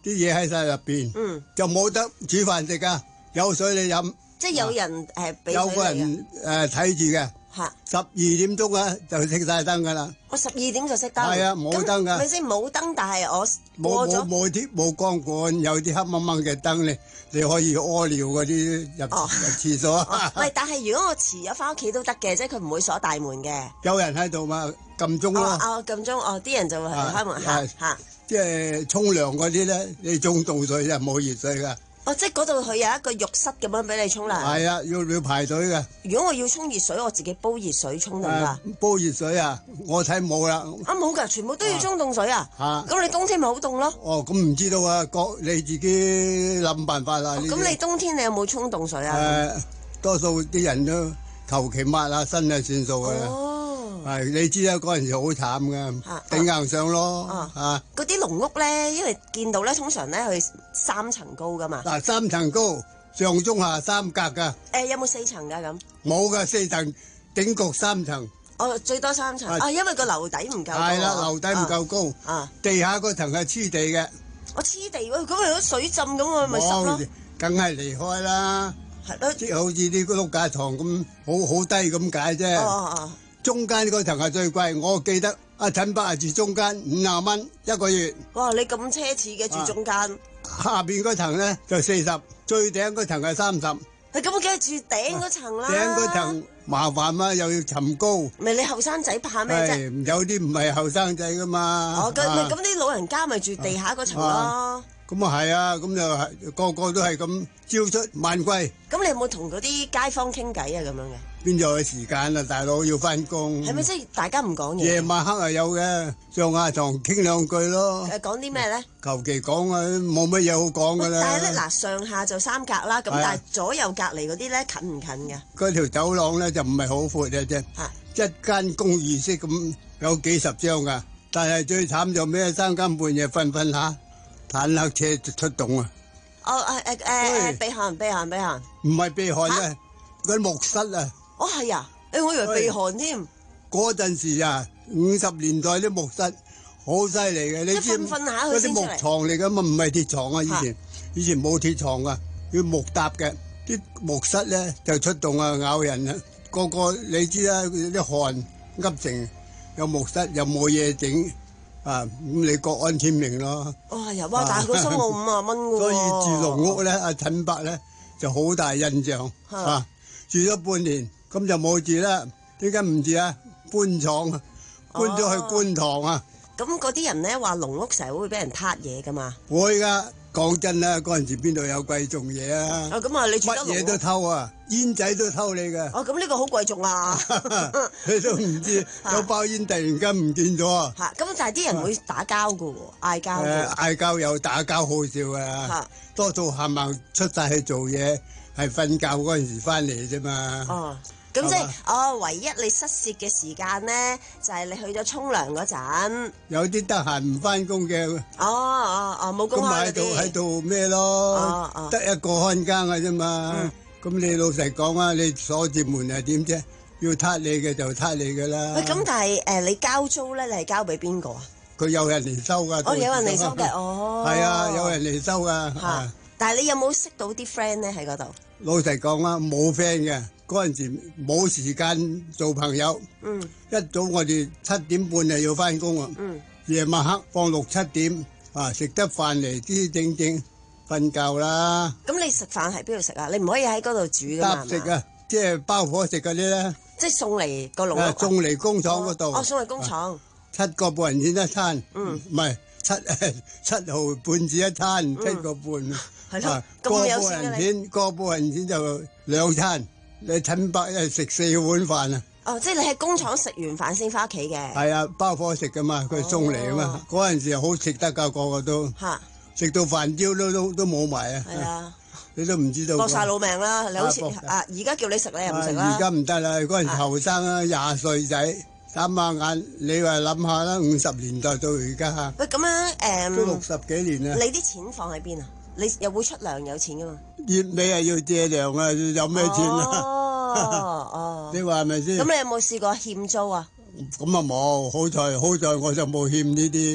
啲嘢喺晒入邊， 嗯， 就冇得煮飯食噶，有水你飲。 即係有人誒俾有個人誒睇住嘅， 嚇十二點鐘啊就熄晒燈噶啦。 我十二點就熄燈。 係啊，冇燈噶。 咪先冇燈，但係我冇冇冇啲冇光管，有啲黑掹掹嘅燈咧，你可以屙尿嗰啲入入廁所。 喂，但係如果我遲咗翻屋企都得嘅，即係佢唔會鎖大門嘅。 有人喺度嘛，撳鐘咯。 哦，撳鐘，哦，啲人就係開門嚇嚇。 即係沖涼嗰啲咧，你沖凍水就冇熱水噶。 哦，即係嗰度佢有一個浴室咁樣俾你沖涼。 係啊，要要排隊嘅。 如果我要沖熱水，我自己煲熱水沖得唔得？ 煲熱水啊，我睇冇啦。 啊冇㗎，全部都要沖凍水啊。 嚇！ 咁你冬天咪好凍咯？ 哦，咁唔知道啊，各你自己諗辦法啦。 咁你冬天你有冇沖凍水啊？ 誒，多數啲人都求其抹下身啊，算數㗎啦。哦。係你知啦，嗰陣時好慘㗎，頂硬上咯。啊！ 嗰啲籠屋咧，因為見到咧，通常咧佢三層高㗎嘛。 嗱，三層高，上中下三格㗎。 誒，有冇四層㗎咁？ 冇㗎，四層頂局三層。 哦，最多三層。啊，因為個樓底唔夠高。 係啦，樓底唔夠高。啊。地下嗰層係黐地嘅。 我黐地喎，咁如果水浸咁我咪濕咯。 梗係離開啦。係咯。即係好似啲碌架床咁，好好低咁解啫。哦哦。中間嗰層係最貴，我記得阿陳伯係住中間，五廿蚊一個月。 哇！你咁奢侈嘅住中間。 下邊嗰層咧就四十，最頂嗰層係三十。 你咁梗係住頂嗰層啦。 頂嗰層麻煩嘛，又要尋高。 咪你後生仔怕咩啫？ 有啲唔係後生仔噶嘛。 哦，咁咪咁啲老人家咪住地下嗰層咯。 咁啊係啊，咁就係個個都係咁朝出晚歸。 咁你有冇同嗰啲街坊傾偈啊？咁樣嘅？ 邊有時間啊，大佬要翻工。 係咪即係大家唔講嘢？ 夜晚黑係有嘅，上下床傾兩句咯。 誒，講啲咩咧？ 求其講啊，冇乜嘢好講噶啦。 但係咧，嗱，上下就三格啦，咁但係左右隔離嗰啲咧近唔近㗎？ 嗰條走廊咧就唔係好闊嘅啫，一間公寓式咁有幾十張噶。但係最慘就咩？三更半夜瞓瞓下，坦克車出動啊！ 哦誒誒誒，避寒避寒避寒。 唔係避寒啊，嗰啲木室啊。 哦係啊，誒我以為避寒添。 嗰陣時啊，五十年代啲木室好犀利嘅，你知瞓下佢嗰啲木床嚟噶嘛，唔係鐵床啊，以前以前冇鐵床啊，要木搭嘅，啲木室咧就出動啊咬人啊，個個你知啦，啲汗噏成，有木室又冇嘢整啊，咁你各安天命咯。 哇呀，哇！但係個心我五啊蚊嘅喎。 所以住籠屋咧，阿陳伯咧就好大印象啊，住咗半年。咁就冇住啦，點解唔住啊？搬廠，搬咗去觀塘啊！ 咁嗰啲人咧話籠屋成日會俾人撻嘢噶嘛？ 會噶，講真啦，嗰陣時邊度有貴重嘢啊？ 哦，咁啊，你住得籠屋乜嘢都偷啊，煙仔都偷你噶。 哦，咁呢個好貴重啊！ 你都唔知有包煙突然間唔見咗啊！ 嚇，咁但係啲人會打交噶喎，嗌交。 誒，嗌交又打交，好笑啊！多數冚唪出晒去做嘢，係瞓覺嗰陣時翻嚟啫嘛。哦。 咁即係，哦，唯一你失竊嘅時間咧，就係、是、你去咗沖涼嗰陣。 有啲得閒唔翻工嘅。 哦哦哦，冇工開嗰啲。咁喺度喺度咩咯？哦哦。得一個看更嘅啫嘛。咁、嗯、你老實講啊，你鎖住門係點啫？要撻你嘅就撻你噶啦。 喂，咁但係誒、呃，你交租咧，你係交俾邊個啊？ 佢有人嚟收噶。 哦，有人嚟收嘅，哦。 係啊，有人嚟收噶。 嚇！但係你有冇識到啲 friend 咧喺嗰度？ 老實講啊，冇 friend 嘅。嗰陣時冇時間做朋友，嗯、一早我哋七點半就要翻工啊，夜、嗯、晚黑放六七點啊，食得飯嚟啲整整瞓覺啦。咁你食飯喺邊度食啊？你唔可以喺嗰度煮㗎嘛？ 搭食啊，即係包伙食嗰啲咧。 即係送嚟個籠、啊， 送嚟工廠嗰度。 哦，送嚟工廠。 啊、七個半銀錢一餐，唔係七七毫半子一餐，嗯、七個半。係咯，咁有錢嘅你。個半銀錢就兩餐。你陳伯一日食四碗飯啊！ 哦，即係你喺工廠食完飯先翻屋企嘅。 係啊，包伙食噶嘛，佢送嚟啊嘛。嗰陣、哦、時好食得噶，個個都。嚇！食到飯焦都都都冇埋啊！係啊，你都唔知道。 搏晒老命啦！你好似啊，而家叫你食你又唔食啦。 而家唔得啦，嗰陣時後生啊，廿歲仔，眨下眼，你話諗下啦，五十年代到而家嚇。 喂，咁樣誒，嗯、 都六十幾年啦。 你啲錢放喺邊啊？你又會出糧有錢噶嘛？ 月尾係要借糧啊，有咩錢啊？ 哦哦， 你話係咪先？ 咁你有冇試過欠租啊？ 咁啊冇，好在好在我就冇欠呢啲，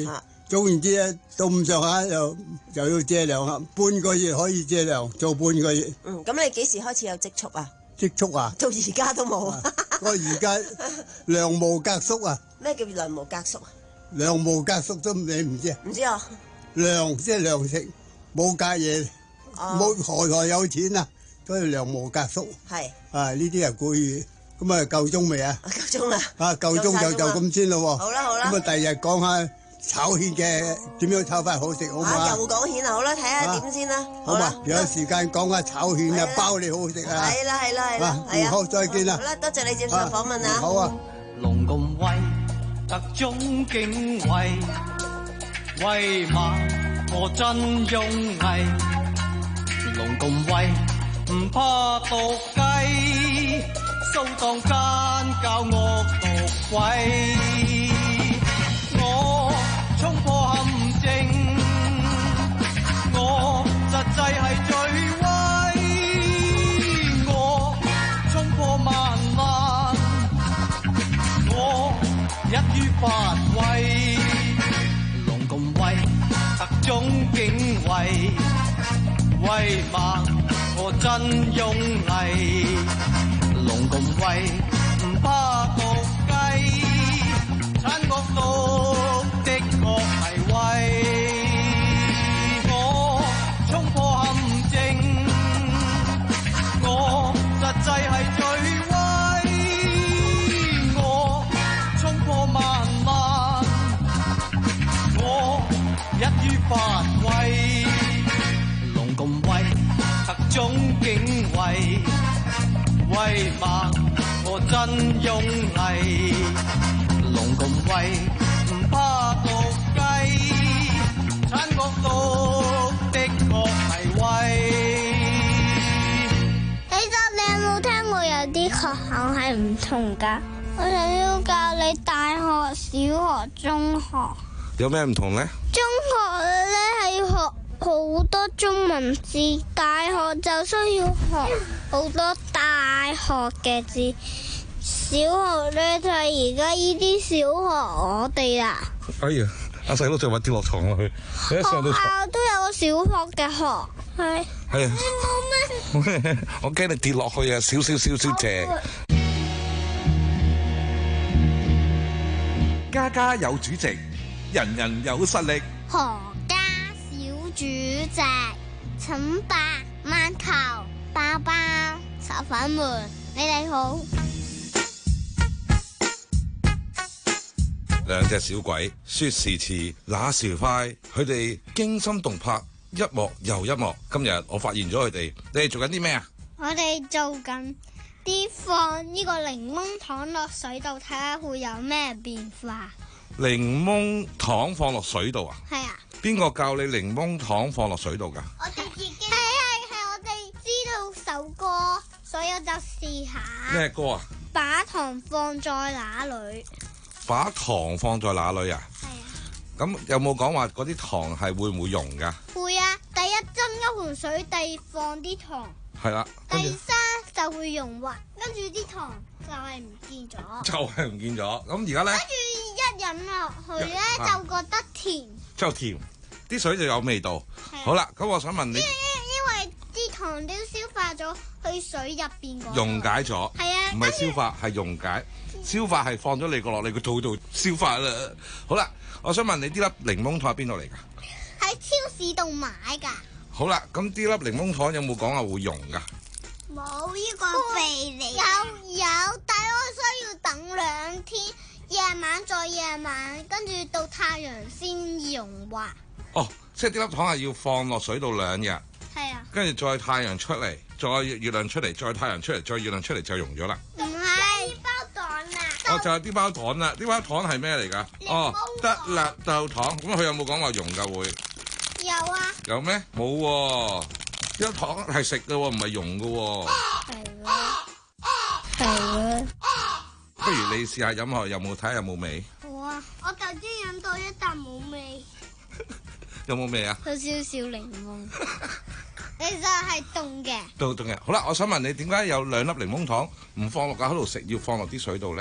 總言之咧，到咁上下就就要借糧啦，半個月可以借糧，做半個月。 嗯，咁你幾時開始有積蓄啊？ 積蓄啊？ 到而家都冇。 我而家糧無隔宿啊！ 咩叫糧無隔宿啊？ 糧無隔宿都你唔知啊？ 唔知啊？ 糧即係糧食，冇隔夜，冇何來有錢啊？所以糧無隔宿。係啊，呢啲係古語。咁啊，夠鐘未啊？ 夠鐘啦！ 啊，夠鐘就就咁先咯喎。 好啦好啦。 咁啊，第日講下炒蜆嘅點樣炒法好食好嘛？ 又講蜆啊，好啦，睇下點先啦。 好嘛，有時間講下炒蜆啊，包你好食啊。 係啦係啦係啦，係啊。 好，再見啦。 好啦，多謝你接受訪問啊。 好啊。 龍咁威，特種敬畏，威猛我真勇毅。龍咁威，唔怕毒雞，掃蕩奸教惡毒鬼。我衝破陷阱，我實際係最威。我衝破萬難，我一於發威。龍咁威，特種敬畏，威猛我真勇毅。龍咁威，唔怕毒雞，殘惡毒的確係威。我衝破陷阱，我實際係最威。我衝破萬難，我一於發威。龍咁威，特種敬畏，威猛我真勇毅。龍咁威，唔怕毒雞，殘惡毒的確係威。 其實你有冇聽過有啲學校係唔同㗎？我想要教你大學、小學、中學。 有咩唔同呢？ 中學咧係要學好多中文字，大學就需要學好多大學嘅字。小學咧就係而家呢啲小學我哋啦。 哎呀，阿細佬就話跌落床落去，你一上到床。 學校都有個小學嘅學，係。 係啊。 你冇咩？ 我驚你跌落去啊！少少少少正。 家家有主席，人人有實力。 何家小主席，請白饅頭、包包、炒粉們，你哋好。 兩隻小鬼說時遲那時快，佢哋驚心動魄，一幕又一幕。今日我發現咗佢哋，你哋做緊啲咩啊？ 我哋做緊啲放呢個檸檬糖落水度，睇下會有咩變化。 檸檬糖放落水度啊？ 係啊。邊個教你檸檬糖放落水度噶？ 我哋自己。係係係，我哋知道首歌，所以我就試下。 咩歌啊？ 把糖放在哪裏？ 把糖放在哪裏啊？ 係啊。 咁有冇講話嗰啲糖係會唔會溶噶？ 會啊！第一斟一盆水，第二放啲糖。 係啦。 第三就會溶滑，跟住啲糖就係唔見咗。 就係唔見咗。咁而家咧？ 跟住一飲落去咧，就覺得甜。 就甜，啲水就有味道。好啦，咁我想問你，因因為啲糖都消化咗去水入邊嗰度。 溶解咗。 係啊。 唔係消化，係溶解。消化係放咗你個落你個肚度消化啦。好啦，我想問你啲粒檸檬糖喺邊度嚟㗎？ 喺超市度買㗎。 好啦，咁啲粒檸檬糖有冇講話會溶㗎？ 冇呢個秘嚟。有有，但係我需要等兩天，夜晚再夜晚，跟住到太陽先溶滑。 哦，即係啲粒糖係要放落水度兩日。 係啊。跟住再太陽出嚟，再月亮出嚟，再太陽出嚟，再月亮出嚟就溶咗啦。 唔係包糖啊！ 哦，就係啲包糖啦，啲包糖係咩嚟㗎？哦，得啦豆糖，咁佢有冇講話溶㗎會？ 有啊。 有咩？冇喎，啲粒糖係食㗎喎，唔係溶㗎喎。 係啊。係啊。 不如你試下飲下，有冇睇下有冇味？ 好啊，我頭先飲到一啖冇味。 有冇味啊？ 有少少檸檬。其實係凍嘅。凍凍嘅。好啦，我想問你點解有兩粒檸檬糖唔放落架喺度食，要放落啲水度咧？ 咁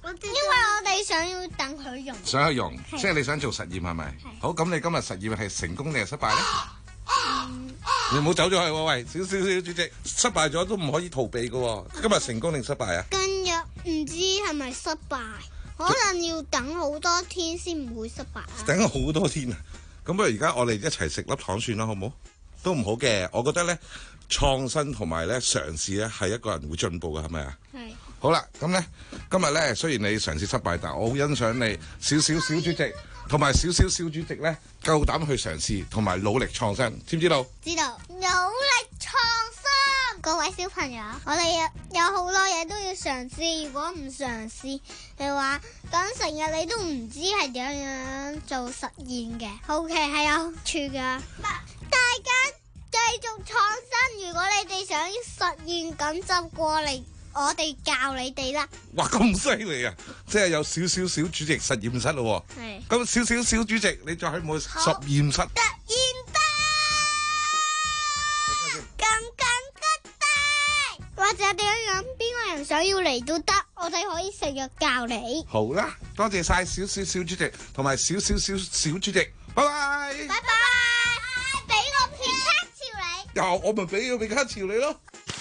因為我哋想要等佢用。 想去用，即係你想做實驗係咪？好，咁你今日實驗係成功定係失敗咧？你唔好走咗去喎，喂，少少少主席，失敗咗都唔可以逃避㗎。今日成功定失敗啊？ 今日唔知係咪失敗，可能要等好多天先唔會失敗啊。 等好多天啊！咁不如而家我哋一齊食粒糖算啦，好唔好？都唔好嘅，我覺得咧創新同埋咧嘗試咧係一個人會進步嘅，係咪啊？係。好啦，咁咧今日咧雖然你嘗試失敗，但我好欣賞你少少小主席同埋少少小主席咧夠膽去嘗試同埋努力創新，知唔知道？ 知道。努力創新，各位小朋友，我哋有有好多嘢都要嘗試，如果唔嘗試嘅話，咁成日你都唔知係點樣做實驗嘅。好奇係有趣噶，大家繼續創新。如果你哋想實驗，咁就過嚟。我哋教你哋啦！ 哇，咁犀利啊！即係有少少小主席實驗室咯喎。係。咁少少小主席，你再喺冇實驗室？ 實驗得，咁咁得得，或者點樣？邊個人想要嚟都得，我哋可以成日教你。 好啦，多謝晒少少小主席同埋少少小小主席，拜拜。 拜拜。俾個皮卡丘你。 又我咪俾個皮卡丘你咯。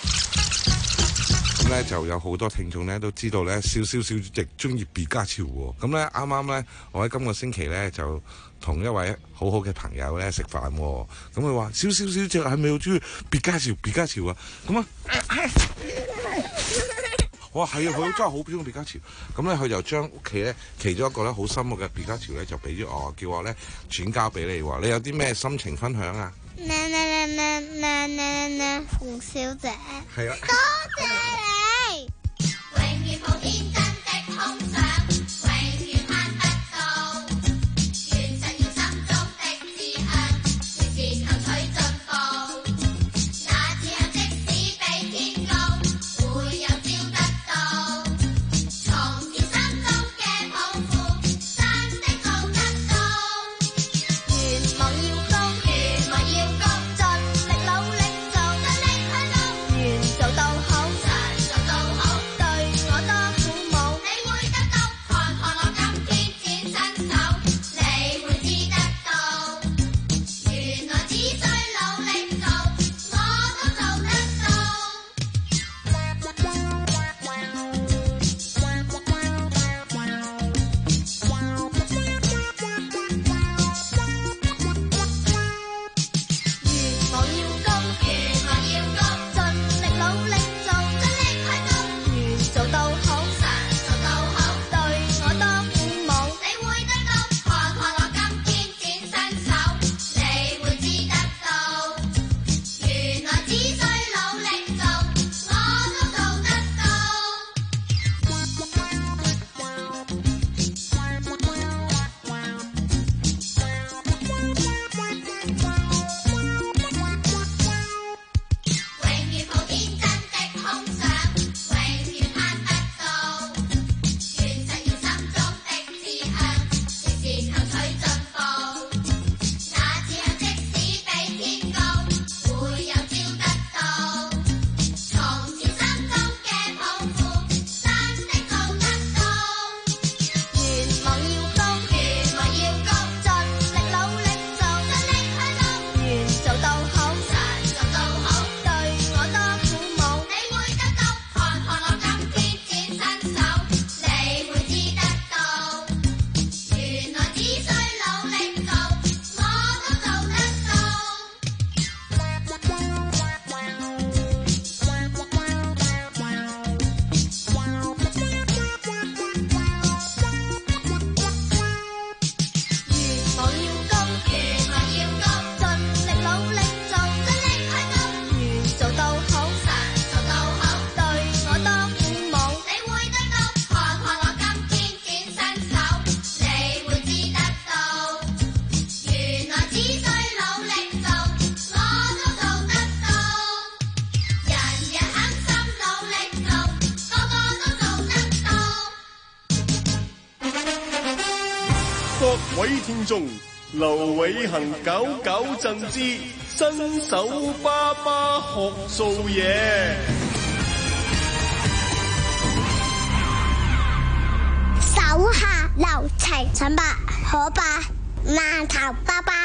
咁咧就有好多聽眾咧都知道咧，少少小主席中意畢加喬喎。咁咧啱啱咧，我喺今個星期咧就同一位好好嘅朋友咧食飯喎。咁佢話：少少小主席係咪好中意畢加喬？畢加喬啊！咁啊，我話係啊，佢真係好中意畢加喬。咁咧佢就將屋企咧其中一個咧好深愛嘅畢加喬咧就俾咗我，叫我咧轉交俾你喎。你有啲咩心情分享啊？ 咩咩咩咩咩咩，胡小姐， 係啊， 多謝你。永遠抱天真的夢想，永遠攀不到，完成了心中的志向，時時求取進步。那志向即使比天高，會有朝得到。從前心中嘅抱負，真的做得到。願望要高，願望要高，盡力努力做，盡力去做，願做到好，常做到好，對我多鼓舞，你會得到，看看我今天展身手，你會知得到，原來只需努力做，我都做得到。願望要高，願望要高，盡力努力做，盡力去做，願做到好，常做到好，對我多鼓舞，你會得到，看看我今天展身手，你會知得到，原來只需努力做，我都做得永遠抱天真的夢想，永遠攀不到，完成了心中的志向，時時求取進步。那志向即使比天高，會有朝得到。從前心中嘅抱負，真的做得到。願望要高，願望要高，盡力努力做，盡力去做，願做到好，常做到好，對我多鼓舞，你會得到，看看我今天展身手，你會知得到，原來只需努力做，我都做得願望要高，願望要高，盡力努力做，盡力去做，願做到好，常做到好，對我多鼓舞，你會得到，看看我今天展身手，你會知得到，原來只需努力做，我都做得到。人人肯心努力做，個個都做得到。 各位聽眾，劉偉恒九九贈之新手爸爸學做嘢。 齊陳伯可伯饅頭包包。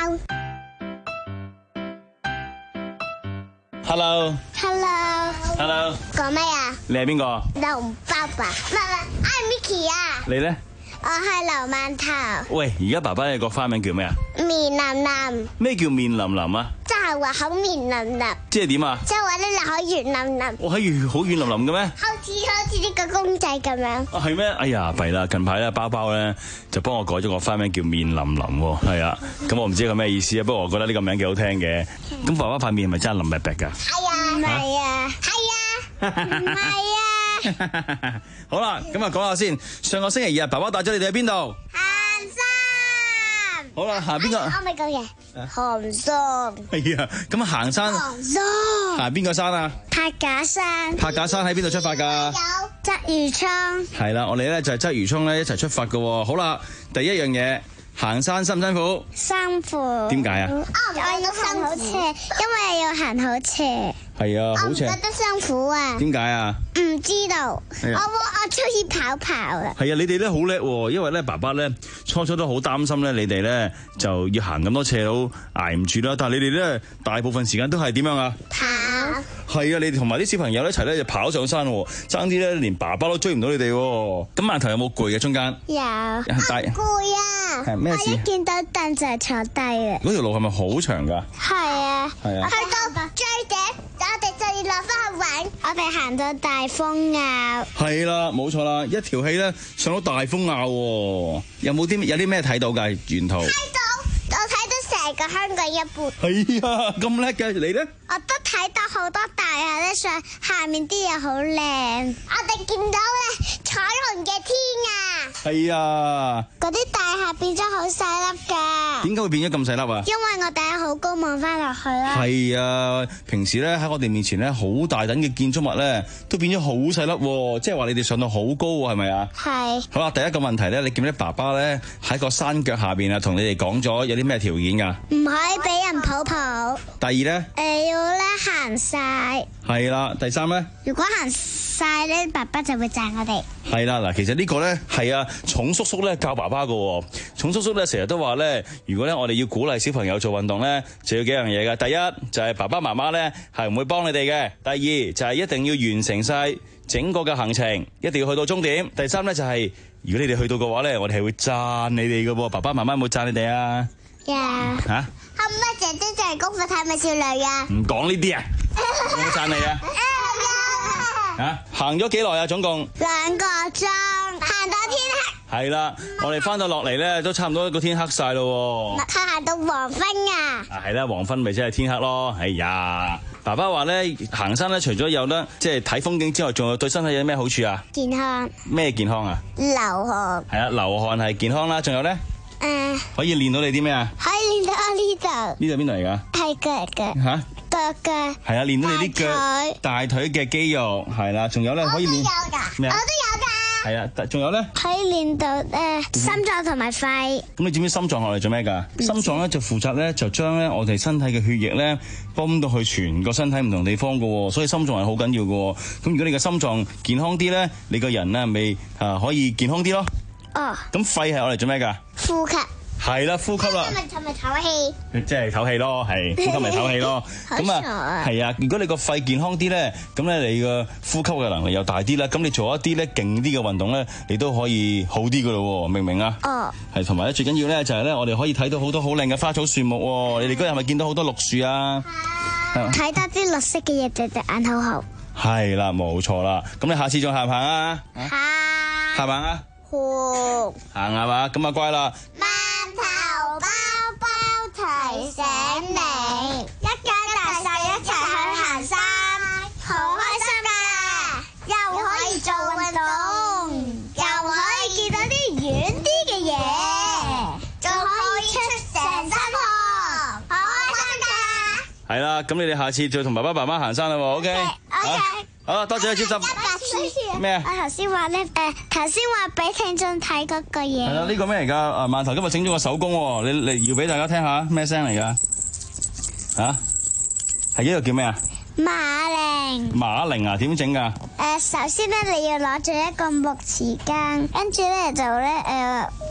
Hello。 Hello。 Hello。 講咩啊？ 你係邊個？ 劉爸爸，唔係唔係，我係 Micky 啊。 你咧？ 我係劉饅頭。 喂，而家爸爸你個花名叫咩啊？ 面淋淋。 咩叫面淋淋啊？ 即係話口面淋淋。 即係點啊？ 即係話咧，你口圓淋淋。 我喺圓好圓淋淋嘅咩？ 好似好似呢個公仔咁樣。 啊係咩？哎呀弊啦！近排咧包包咧就幫我改咗個花名叫面淋淋喎，係啊。咁我唔知佢咩意思啊，不過我覺得呢個名幾好聽嘅。咁爸爸塊面係咪真係淋白白㗎？ 係啊，唔係啊，係啊，唔係啊。 好啦，咁啊講下先。上個星期日，爸爸帶咗你哋去邊度？ 行山。 好啦，行邊個？ 我未講嘢。行山。 係啊，咁啊行山。 行山。 行邊個山啊？ 柏架山。 柏架山喺邊度出發㗎？ 有鰂魚涌。 係啦，我哋咧就係鰂魚涌咧一齊出發㗎。好啦，第一樣嘢。行山辛唔辛苦？辛苦。點解啊？我要行好斜，因為要行好斜。係啊，好斜。我唔覺得辛苦啊。點解啊？唔知道。我我我中意跑跑啊。係啊，你哋咧好叻喎，因為咧爸爸咧初初都好擔心咧，你哋咧就要行咁多斜路捱唔住啦。但係你哋咧大部分時間都係點樣啊？跑。係啊，你哋同埋啲小朋友一齊咧就跑上山喎，爭啲咧連爸爸都追唔到你哋喎。咁饅頭有冇攰嘅中間？有。但係攰啊！係咩事？我一見到凳就係坐低啊！嗰條路係咪好長㗎？係啊。係啊。去到最頂，我哋就要落翻去玩。我哋行到大風坳。係啦，冇錯啦，一條氣咧上到大風坳喎。有冇啲有啲咩睇到㗎？沿途。睇到，我睇到成個香港一半。係啊，咁叻嘅，你咧？我都睇到好多大廈咧，上下面啲嘢好靚。我哋見到咧彩虹嘅天啊！係啊！嗰啲大廈變咗好細粒㗎。點解會變咗咁細粒啊？因為我哋喺好高望翻落去啦。係啊！平時咧喺我哋面前咧好大等嘅建築物咧，都變咗好細粒喎。即係話你哋上到好高喎，係咪啊？係。好啦，第一個問題咧，你見到爸爸咧喺個山腳下邊啊，同你哋講咗有啲咩條件㗎？唔可以俾人抱抱。第二咧？誒要咧行晒。係啦，第三咧？如果行晒咧，爸爸就會讚我哋。係啦，嗱，其實呢個咧係啊，重叔叔咧教爸爸㗎。重叔叔咧成日都話咧，如果咧我哋要鼓勵小朋友做運動咧，就要幾樣嘢㗎。第一就係爸爸媽媽咧係唔會幫你哋嘅。第二就係一定要完成晒整個嘅行程，一定要去到終點。第三咧就係如果你哋去到嘅話咧，我哋係會讚你哋㗎。爸爸媽媽有冇讚你哋啊？有。吓？可唔可以姐姐就係功課太美少女啊？唔講呢啲啊！有冇讚你啊？吓？行咗幾耐啊？總共兩個鐘，行到天黑。係啦，我哋翻到落嚟咧，都差唔多個天黑晒咯。佢行到黃昏啊！啊，係啦，黃昏咪即係天黑咯。哎呀，爸爸話咧，行山咧，除咗有得即係睇風景之外，仲有對身體有咩好處啊？健康。咩健康啊？流汗。係啊，流汗係健康啦。仲有咧？誒，可以練到你啲咩啊？可以練到我呢度。呢度邊度嚟噶？係腳嘅。吓？腳嘅。係啊，練到你啲腳、大腿嘅肌肉，係啦，仲有咧可以練。我都有噶。咩啊？我都有噶。係啊，仲有咧？可以練到誒心臟同埋肺。咁你知唔知心臟落嚟做咩噶？心臟咧就負責咧就將咧我哋身體嘅血液咧泵到去全個身體唔同地方噶，所以心臟係好緊要噶。咁如果你嘅心臟健康啲咧，你個人咧咪啊可以健康啲咯。哦。咁肺係我嚟做咩噶？呼吸。係啦，呼吸啦。係咪係咪唞氣？即係唞氣咯，係呼吸咪唞氣咯。咁啊，係啊。如果你個肺健康啲咧，咁咧你個呼吸嘅能力又大啲啦。咁你做一啲咧勁啲嘅運動咧，你都可以好啲噶咯。明唔明啊？哦。係，同埋咧最緊要咧就係咧，我哋可以睇到好多好靚嘅花草樹木。你哋嗰日係咪見到好多綠樹啊？係。睇多啲綠色嘅嘢，隻隻眼好好。係啦，冇錯啦。咁你下次仲行唔行啊？行。行唔行啊？行。行係嘛？咁啊乖啦。頭包包提醒你，一家大細一齊去行山，好開心噶！又可以做運動，又可以見到啲遠啲嘅嘢，仲可以出成身汗，好開心噶！係啦，咁你哋下次再同爸爸媽媽行山啦喎 ，OK？ OK。好，多謝你接受。咩啊？我頭先話咧，誒，頭先話俾聽眾睇嗰個嘢。係啦，呢個咩嚟噶？啊，饅頭今日整咗個手工喎，你你搖俾大家聽下，咩聲嚟噶？吓？係呢個叫咩啊？馬鈴。馬鈴啊？點整噶？誒，首先咧，你要攞住一個木匙羹，跟住咧就咧誒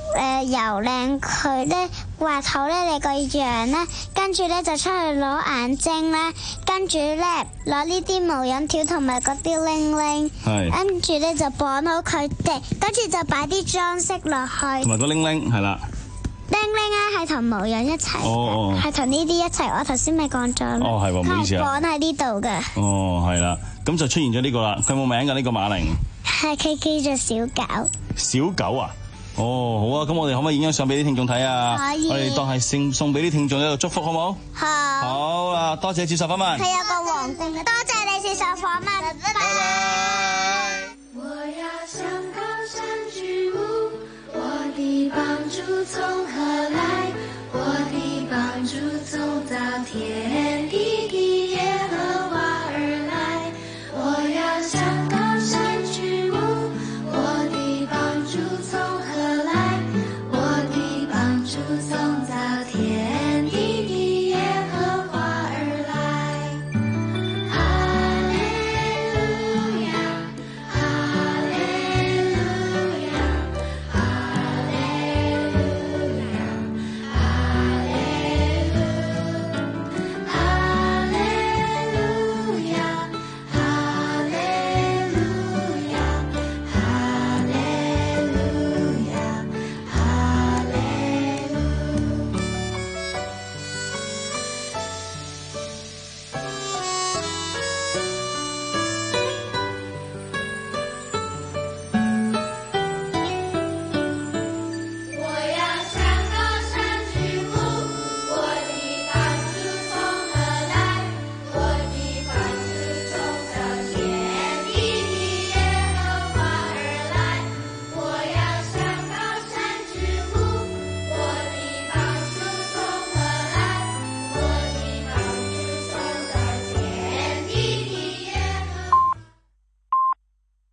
誒油靚佢咧，畫好咧你個樣咧，跟住咧就出去攞眼睛啦，跟住咧攞呢啲無影條同埋嗰啲鈴鈴，跟住咧就綁好佢哋，跟住就擺啲裝飾落去， 同埋個鈴鈴係啦。 鈴鈴咧係同無影一齊，係同呢啲一齊。我頭先咪講咗咯。 哦，係喎，唔好意思啊。 綁喺呢度嘅。 哦，係啦，咁就出現咗呢個啦。佢有冇名㗎？呢個馬鈴係佢叫做小狗。 小狗啊？哦，好啊，咁我哋可唔可以影張相俾啲聽眾睇啊？ 可以。 我哋當係送送俾啲聽眾一個祝福，好冇？ 好。 好啦，多謝接受訪問。 佢有個皇冠嘅，多謝你接受訪問。拜拜。我要向高山舉目，我的幫助從